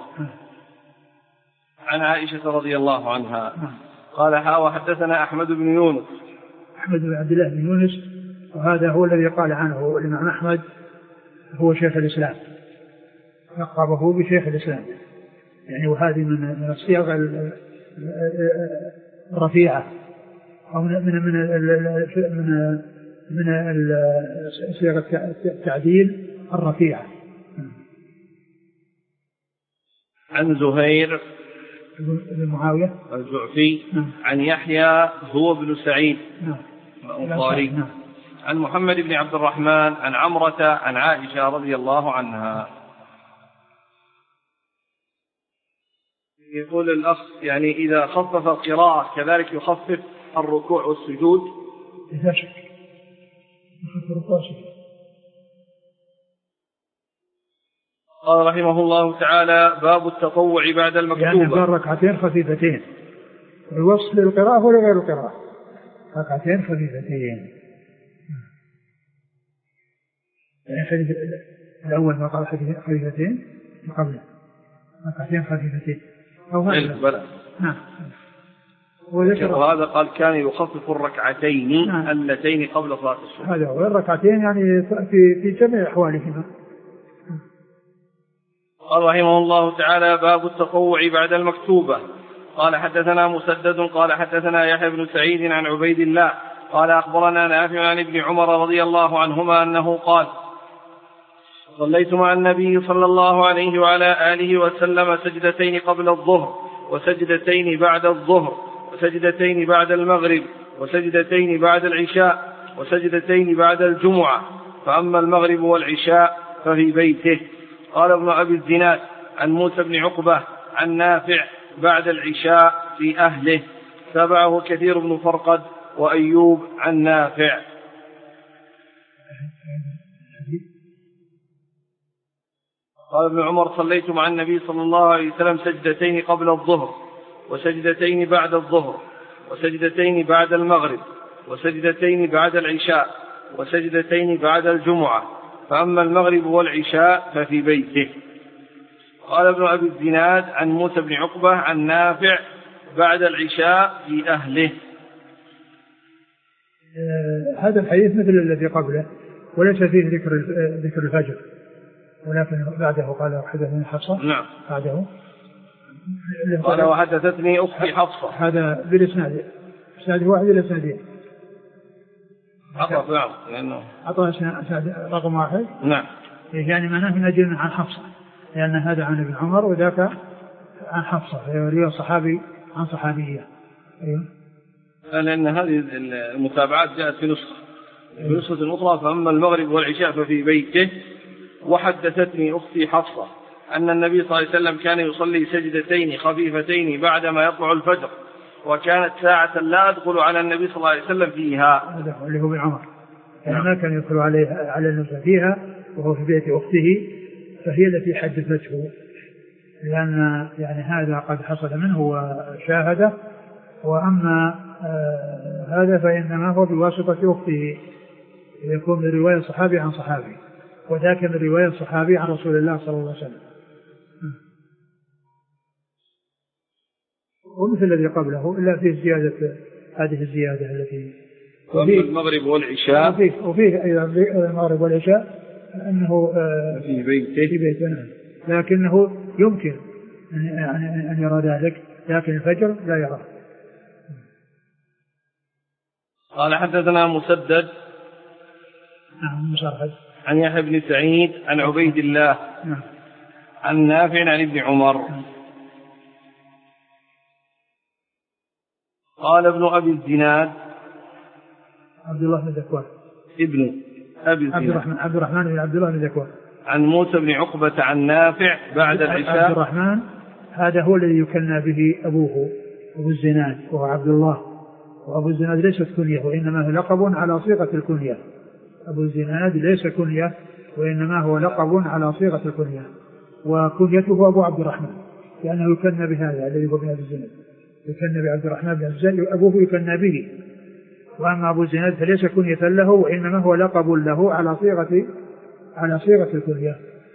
عن عائشة رضي الله عنها قال ها وحدثنا أحمد بن يونس أحمد بن عبد الله بن يونس، وهذا هو الذي قال عنه الإمام أحمد هو شيخ الإسلام، لقبه بشيخ الإسلام يعني. وهذه من من الصيغ الرفيعة أو من من من من صيغ التعديل الرفيعة. عن زهير بن معاوية الجعفي عن يحيى هو بن سعيد الأنصاري عن محمد بن عبد الرحمن عن عمرة عن عائشة رضي الله عنها. يقول الأخ يعني إذا خفف القراءة كذلك يخفف الركوع والسجود؟ لا شك يخفف الركوع والسجود. قال رحمه الله تعالى باب التطوع بعد المكتوبة، يعني بين ركعتين خفيفتين، الوصف للقراءة ولا غير القراءة؟ ركعتين خفيفتين يعني الأول ما قال خفيفتين قبله ركعتين خفيفتين أو هذا. نعم. وهذا قال كان يخفف الركعتين نعم. اللتين قبل صلاة الصبح. هذا هو الركعتين يعني في في جميع أحوالهما. قال رحمه الله تعالى باب التطوع بعد المكتوبة. قال حدثنا مسدد قال حدثنا يحيى بن سعيد عن عبيد الله قال أخبرنا نافع عن ابن عمر رضي الله عنهما أنه قال صليت مع النبي صلى الله عليه وعلى آله وسلم سجدتين قبل الظهر وسجدتين بعد الظهر وسجدتين بعد المغرب وسجدتين بعد العشاء وسجدتين بعد الجمعة، فأما المغرب والعشاء ففي بيته. قال ابن أبي الزناد عن موسى بن عقبة عن نافع بعد العشاء في أهله، تابعه كثير بن فرقد وأيوب عن نافع. قال ابن عمر صليت مع النبي صلى الله عليه وسلم سجدتين قبل الظهر وسجدتين بعد الظهر وسجدتين بعد المغرب وسجدتين بعد العشاء وسجدتين بعد الجمعة، فأما المغرب والعشاء ففي بيته. قال ابن أبي الزناد عن موسى بن عقبة عن نافع بعد العشاء في أهله. هذا الحديث مثل الذي قبله وليس فيه ذكر ذكر الفجر، ولكن بعده قال حدثني حفصة. نعم. بعده قال وحدثتني أختي حفصة. هذا بالإسناد إسناد واحد الإسنادين. عطى نعم لأنه عطى رقم واحد. نعم. يعني معناه من أجل عن حفصة، لأن هذا عن ابن عمر وذاك عن حفصة، يروي صحابي عن صحابية. أيوه. لأن هذه المتابعات جاءت في نسخة في نسخة أخرى فأما المغرب والعشاء ففي بيته. وحدثتني أختي حفصة أن النبي صلى الله عليه وسلم كان يصلي سجدتين خفيفتين بعدما يطلع الفجر، وكانت ساعة لا أدخل على النبي صلى الله عليه وسلم فيها. هذا اللي هو ابن عمر، يعني ما كان يدخل عليه على النبي فيها وهو في بيت أخته، فهي التي حدثته، لأن يعني هذا قد حصل منه وشاهده. وأما آه هذا فإنما هو بواسطة أخته، يكون من رواية صحابي عن صحابي، وذاك من رواية صحابي عن رسول الله صلى الله عليه وسلم. ومثل الذي قبله إلا فيه زيادة هذه الزيادة التي وفيه المغرب والعشاء وفيه, وفيه أيضا المغرب والعشاء أنه في بيته في بيتنا، لكنه يمكن أن يرى ذلك، لكن الفجر لا يرى. قال حدثنا مسدد نعم مشارحة. عن يحيى بن سعيد عن عبيد الله نعم. عن نافع عن ابن عمر نعم. قال ابن أبي الزناد عبد الله بن ذكوان ابن أبي الزناد عبد الرحمن عبد الرحمن بن عبد الله بن ذكوان عن موسى بن عقبة عن نافع بعد العشاء. عبد الرحمن هذا هو الذي يكنى به أبوه أبو الزناد وهو عبد الله، وأبو الزناد ليست كنية وإنما هو لقب على صيغة الكنية. أبو الزناد ليس كنية وإنما هو لقب على صيغة الكنية، وكنيته أبو عبد الرحمن لأنه يكنى بهذا الذي هو بن أبي الزناد، يكنى بعبد الرحمن بن الزناد وأبوه يكنى به. وأما أبو الزناد فليس كنية له وإنما هو لقب له على صيغة على صيغة الكنية.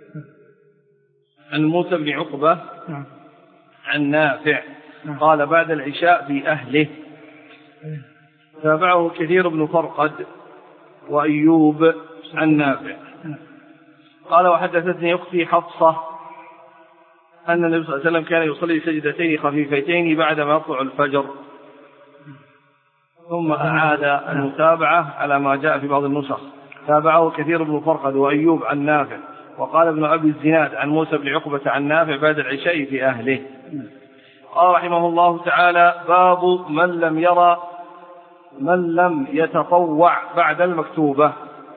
عن موسى بن عقبة نعم. عن نافع نعم. قال بعد العشاء في أهله. تابعه كثير بن فرقد وأيوب عن نافع. قال وحدثتني أختي حفصة أن النبي صلى الله عليه وسلم كان يصلي سجدتين خفيفتين بعدما يطلع الفجر، ثم أعاد المتابعة على ما جاء في بعض النسخ. تابعه كثير بن فرقد وأيوب عن نافع. وقال ابن أبي الزناد عن موسى بن عقبة عن نافع بعد العشاء في أهله. قال رحمه الله تعالى باب من لم يرى من لم يتطوع بعد المكتوبة.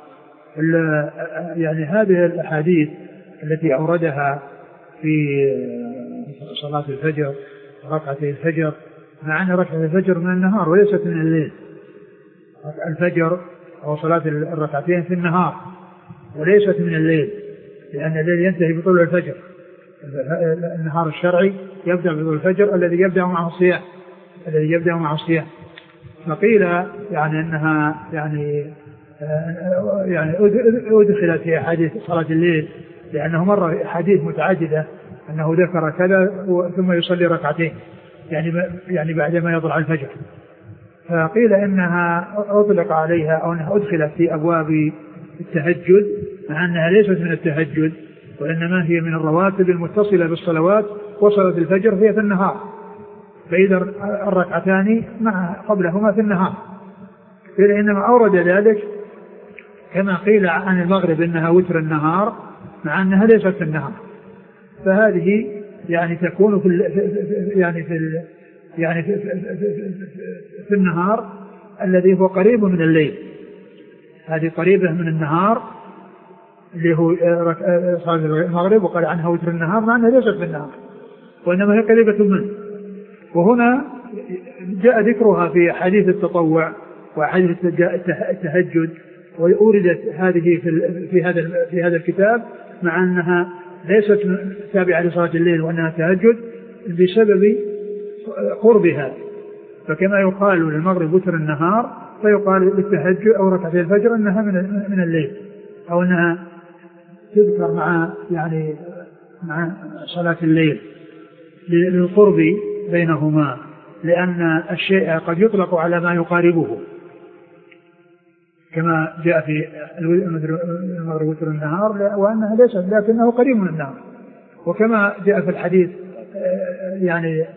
يعني هذه الأحاديث التي أوردها في صلاة الفجر ركعتي الفجر، مع أن ركعة الفجر من النهار وليست من الليل. الفجر أو صلاة الركعتين في النهار وليست من الليل، لأن الليل ينتهي بطلوع الفجر. النهار الشرعي يبدأ بطلوع الفجر الذي يبدأ معه الصيام الذي يبدأ معه الصيام. فقيل يعني أنها يعني يعني أدخلت في أحاديث صلاة الليل، لأنه مر أحاديث متعددة أنه ذكر كذا ثم يصلي ركعتين يعني يعني بعدما يطلع الفجر. فقيل إنها أطلق عليها أو أنها أدخلت في أبواب التهجد، مع أنها ليست من التهجد وإنما هي من الرواتب المتصلة بالصلوات، وصلت الفجر هي في النهار، فإذا الركعتان مع قبلهما في النهار. قيل إنما أورد ذلك كما قيل عن المغرب إنها وتر النهار، مع أنها ليست في النهار. فهذه يعني تكون في يعني في يعني في, في, في, في النهار الذي هو قريب من الليل. هذه قريبة من النهار اللي هو صلاة المغرب، وقال عنها وتر النهار، مع أنها ليست في النهار وإنما هي قريبة منه. وهنا جاء ذكرها في حديث التطوع وحديث التهجد، وأوردت هذه في في هذا في هذا الكتاب، مع أنها ليست تابعة لصلاة الليل وأنها تهجد بسبب قربها. فكما يقال للمغرب وتر النهار فيقال للتهجد أو ركعتي الفجر أنها من من الليل، أو أنها تذكر مع يعني مع صلاة الليل للقرب بينهما، لأن الشيء قد يطلق على ما يقاربه كما جاء في المغرب وتر النهار، وأنها ليست لكنه قريب من النهار. وكما جاء في الحديث يعني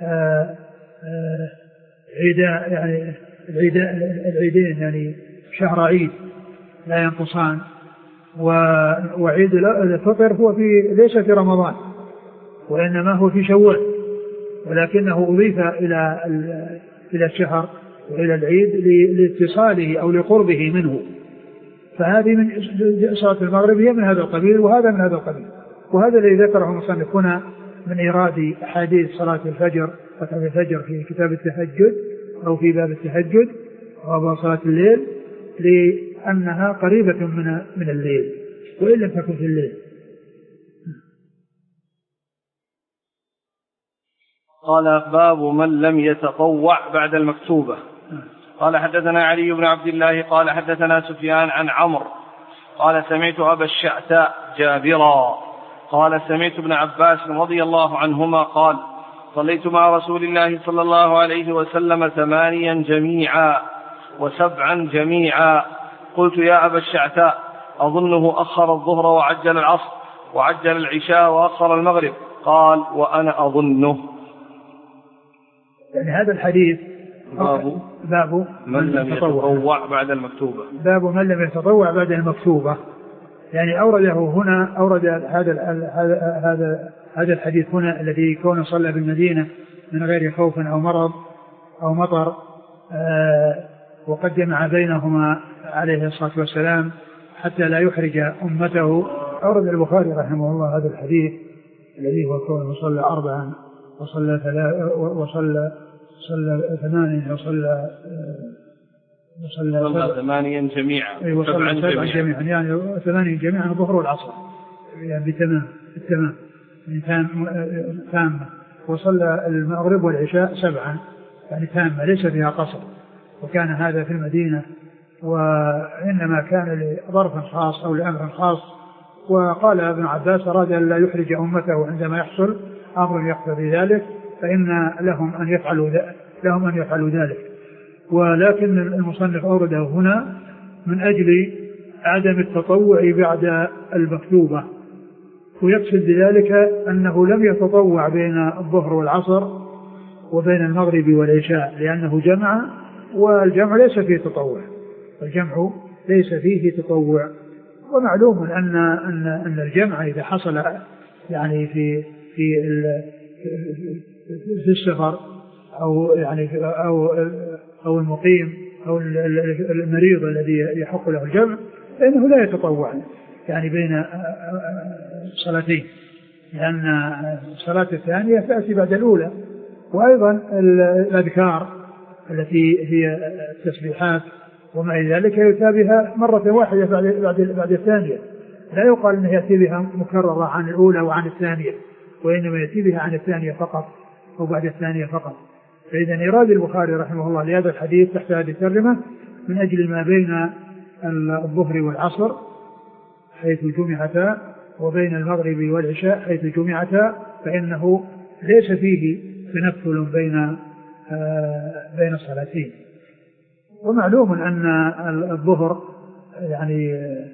عيدا يعني العيدين يعني شهر عيد لا ينقصان، وعيد الفطر هو في ليس في رمضان وإنما هو في شوال، ولكنه أضيف إلى إلى الشهر وإلى العيد لاتصاله أو لقربه منه. فهذه من صلاة المغرب هي من هذا القبيل وهذا من هذا القبيل. وهذا الذي ذكره المصنف هنا من إيراد أحاديث صلاة الفجر ركعة الفجر في كتاب التهجد أو في باب التهجد وباب صلاة الليل، لأنها قريبة من من الليل وإن لم تكن في الليل. قال باب من لم يتطوع بعد المكتوبة. قال حدثنا علي بن عبد الله قال حدثنا سفيان عن عمرو قال سمعت أبا الشعثاء جابرا قال سمعت ابن عباس رضي الله عنهما قال صليت مع رسول الله صلى الله عليه وسلم ثمانيا جميعا وسبعا جميعا. قلت يا أبا الشعثاء أظنه أخر الظهر وعجل العصر وعجل العشاء وأخر المغرب. قال وأنا أظنه. يعني هذا الحديث باب باب من لم يتطوع بعد المكتوبة. باب من لم يتطوع بعد المكتوبة، يعني أورده هنا، أورد هذا هذا هذا هذا الحديث هنا الذي كون صلى بالمدينة من غير خوف أو مرض أو مطر، آه وقد جمع بينهما عليه الصلاة والسلام حتى لا يحرج أمته. أورد البخاري رحمه الله هذا الحديث الذي هو كونه صلى أربعا وصلى ثلاثة وصلى صلى ثمانيا وصلى وصلى ثمانيا جميعا وصلى سبعا جميعا، يعني ثمانيا جميعا الظهر والعصر يعني بتمام التمام يعني تامة، وصلى المغرب والعشاء سبعا يعني تامة ليس فيها قصر، وكان هذا في المدينة وإنما كان لظرف خاص أو لأمر خاص. وقال ابن عباس أراد أن لا يحرج أمته عندما يحصل أمر يقتضي ذلك فإن لهم أن يفعلوا لهم أن يفعلوا ذلك. ولكن المصنف أورده هنا من أجل عدم التطوع بعد المكتوبة، ويقصد بذلك أنه لم يتطوع بين الظهر والعصر وبين المغرب والعشاء لأنه جمع، والجمع ليس فيه تطوع، الجمع ليس فيه تطوع. ومعلوم أن أن أن الجمع إذا حصل يعني في في في السفر أو يعني أو أو المقيم أو المريض الذي يحق له الجمع فإنه لا يتطوع يعني بين صلاتين، لأن الصلاة الثانية تأتي بعد الأولى. وأيضا الأذكار التي هي التسبيحات ومع ذلك يؤتى بها مرة واحدة بعد بعد بعد الثانية، لا يقال أنه يأتي بها مكررة عن الأولى وعن الثانية، وإنما يأتي بها عن الثانية فقط أو بعد الثانية فقط. فإذا إيراد البخاري رحمه الله لهذا الحديث تحت هذه الترجمة من أجل ما بين الظهر والعصر حيث جمعتا وبين المغرب والعشاء حيث جمعتا، فإنه ليس فيه تنفل بين بين الصلاتين. ومعلوم أن الظهر يعني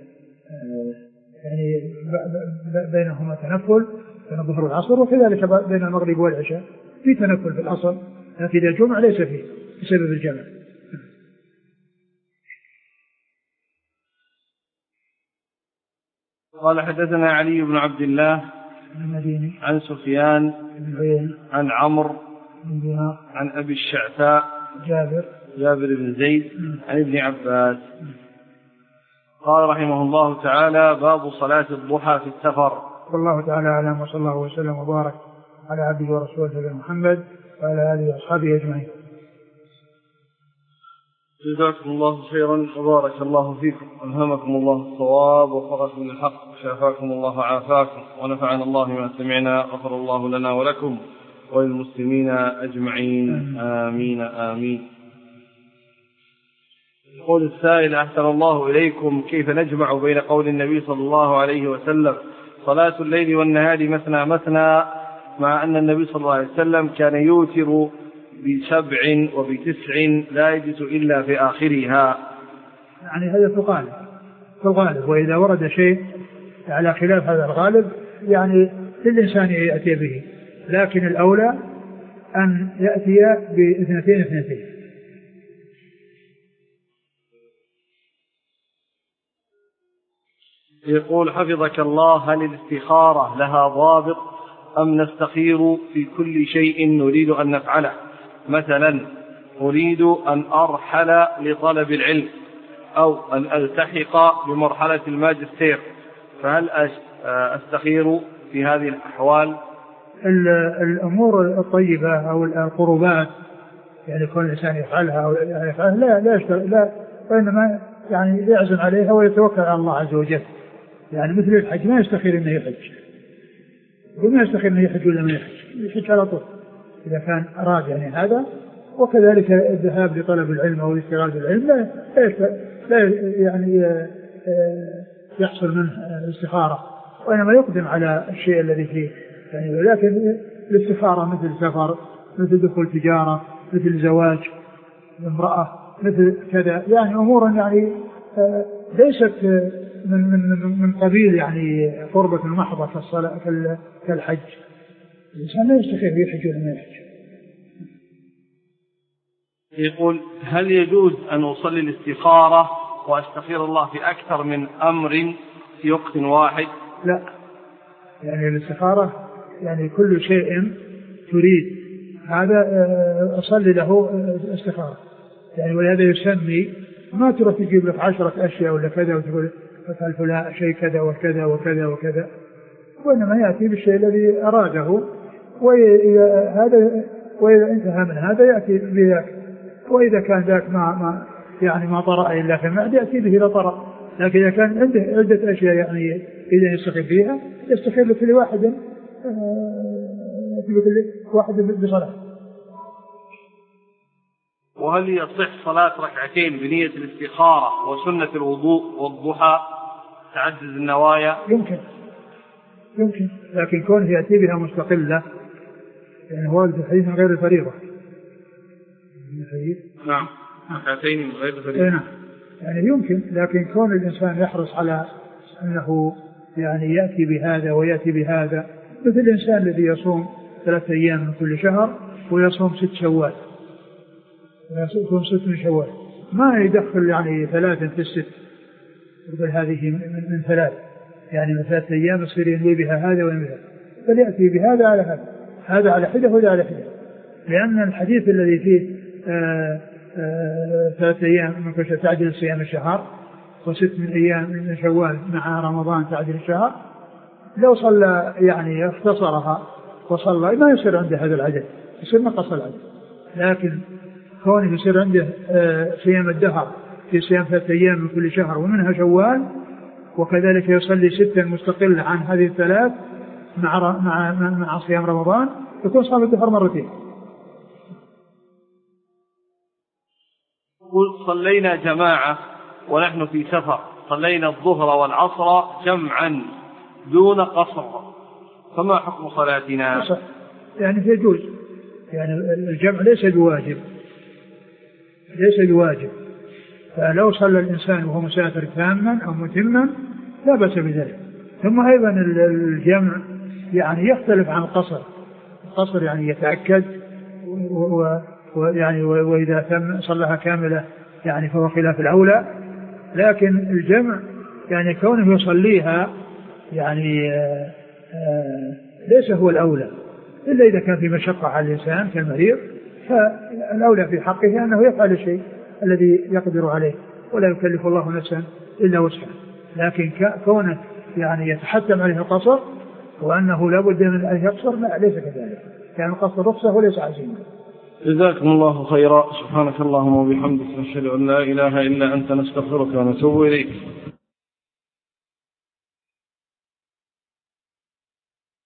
يعني بينهما تنفل بين الظهر والعصر، وكذلك بين المغرب والعشاء في تنفل في الأصل، لكن الجمع ليس فيه بسبب الجمع. قال حدثنا علي بن عبد الله المديني عن سفيان عن عمرو عن أبي الشعثاء جابر جابر بن زيد عن ابن عباس قال رحمه الله تعالى: باب صلاة الضحى في السفر. والله تعالى أعلم، وصلى الله وسلم وبارك على عبده ورسوله سيدنا محمد وعلى آله وأصحابه أجمعين. جزاكم الله خيرا وبارك الله فيكم، ألهمكم الله الصواب ووفقكم للحق، شافاكم الله وعافاكم، ونفعنا الله ما سمعنا، غفر الله لنا ولكم وللمسلمين أجمعين، آمين آمين. يقول السائل: أحسن الله إليكم، كيف نجمع بين قول النبي صلى الله عليه وسلم صلاة الليل والنهار مثنى مثنى مع أن النبي صلى الله عليه وسلم كان يوتر بسبع وبتسع لا يجلس إلا في آخرها؟ يعني هذا في الغالب في الغالب وإذا ورد شيء على خلاف هذا الغالب يعني للإنسان يأتي به، لكن الأولى أن يأتي باثنتين اثنتين. يقول: حفظك الله، هل الاستخارة لها ضابط أم نستخير في كل شيء نريد أن نفعله؟ مثلا أريد أن أرحل لطلب العلم أو أن ألتحق بمرحلة الماجستير، فهل أستخير في هذه الأحوال؟ الأمور الطيبة أو القربات يعني كل إنسان يفعلها أو يفعلها لا لا يشتغل لا وإنما يعني يعزم عليها ويتوكل على الله عز وجل. يعني مثل الحج ما يستخير إنه يحج، وما يستخير إنه يحج ولا ما يحج، يحج على طول إذا كان أراد يعني هذا. وكذلك الذهاب لطلب العلم أو الاستغلال بالعلم لا لا يعني يحصل منه الاستخارة، وإنما يقدم على الشيء الذي فيه يعني. لكن الاستخارة مثل سفر، مثل دخول تجارة، مثل زواج امرأة، مثل كذا يعني أمور يعني ليست من من من قبيل يعني قربة محضة كالصلاة كالحج. الإنسان لا يستخير يحج ولا ما يحج. يقول هل يجوز أن أصلي الاستخارة وأستخير الله في أكثر من أمر في وقت واحد؟ لا، يعني الاستخارة يعني كل شيء تريد هذا أصلي له استخارة، يعني ولهذا يسمي، ما تروح تجيب لك عشرة أشياء ولا كذا وتقول افعل فلان شيء كذا وكذا وكذا وكذا، وإنما يأتي بالشيء الذي أراده، وهذا وإذا انتهى من هذا يأتي بذاك، وإذا كان ذاك ما ما يعني ما طرأ إلا في المعدة يأتي به لا طرأ. لكن إذا كان عنده عدة أشياء يعني إذا يستخير فيها يستخير لكل واحد لكل واحد بصلاة. وهل يصح صلاة ركعتين بنية الاستخارة وسنة الوضوء والضحى تعدد النوايا؟ يمكن يمكن لكن كونه يأتي بها مستقلة يعني هو الحديث من غير الفريضة. نعم ركعتين من غير الفريضة. نعم يعني يمكن، لكن كون الإنسان يحرص على أنه يعني يأتي بهذا ويأتي بهذا، مثل الإنسان الذي يصوم ثلاثة أيام من كل شهر ويصوم ست شوال يصوم ست من شوال، ما يدخل يعني ثلاثة في الست، يقول هذه من, من ثلاث، يعني من ثلاثة أيام يصير ينوي بها هذا وينوي بها، بل يأتي بهذا على هذا، هذا على حدة وهذا على حدة، لأن الحديث الذي فيه آآ آآ ثلاثة أيام من كل شهر تعدل صيام الشهر، وست من أيام من شوال مع رمضان تعدل الشهر، لو صلى يعني اختصرها وصلى ما يصير عنده هذا العدد، يصير نقص العدد. لكن كونه يصير عنده صيام الدهر في صيام ثلاثة أيام من كل شهر ومنها شوال، وكذلك يصلي ستة مستقلة عن هذه الثلاث مع مع مع صيام رمضان، يكون صام الدهر مرتين. قل صلينا جماعة ونحن في سفر، صلينا الظهر والعصر جمعا دون قصر، فما حكم صلاتنا؟ يعني يجوز، يعني الجمع ليس بواجب، ليس بواجب، فلو صلى الإنسان وهو مسافر تاما أو متما لا بأس بذلك. ثم أيضا الجمع يعني يختلف عن القصر، القصر يعني يتأكد ويعني وإذا تم صلىها كاملة يعني فهو خلاف الأولى، لكن الجمع يعني كونه يصليها يعني آآ آآ ليس هو الأولى، إلا إذا كان في مشقة على الإنسان كالمريض، فالأولى في حقه أنه يفعل الشيء الذي يقدر عليه، ولا يكلف الله نفسا إلا وسعها. لكن كونه يعني يتحتم عليه القصر وأنه لا بد من أن يقصر، لا ليس كذلك، يعني القصر رخصة وليس عزيمة. جزاكم الله خيرا. سبحانك اللهم وبحمدك نشهد أن لا إله إلا أنت نستغفرك ونتوب إليك.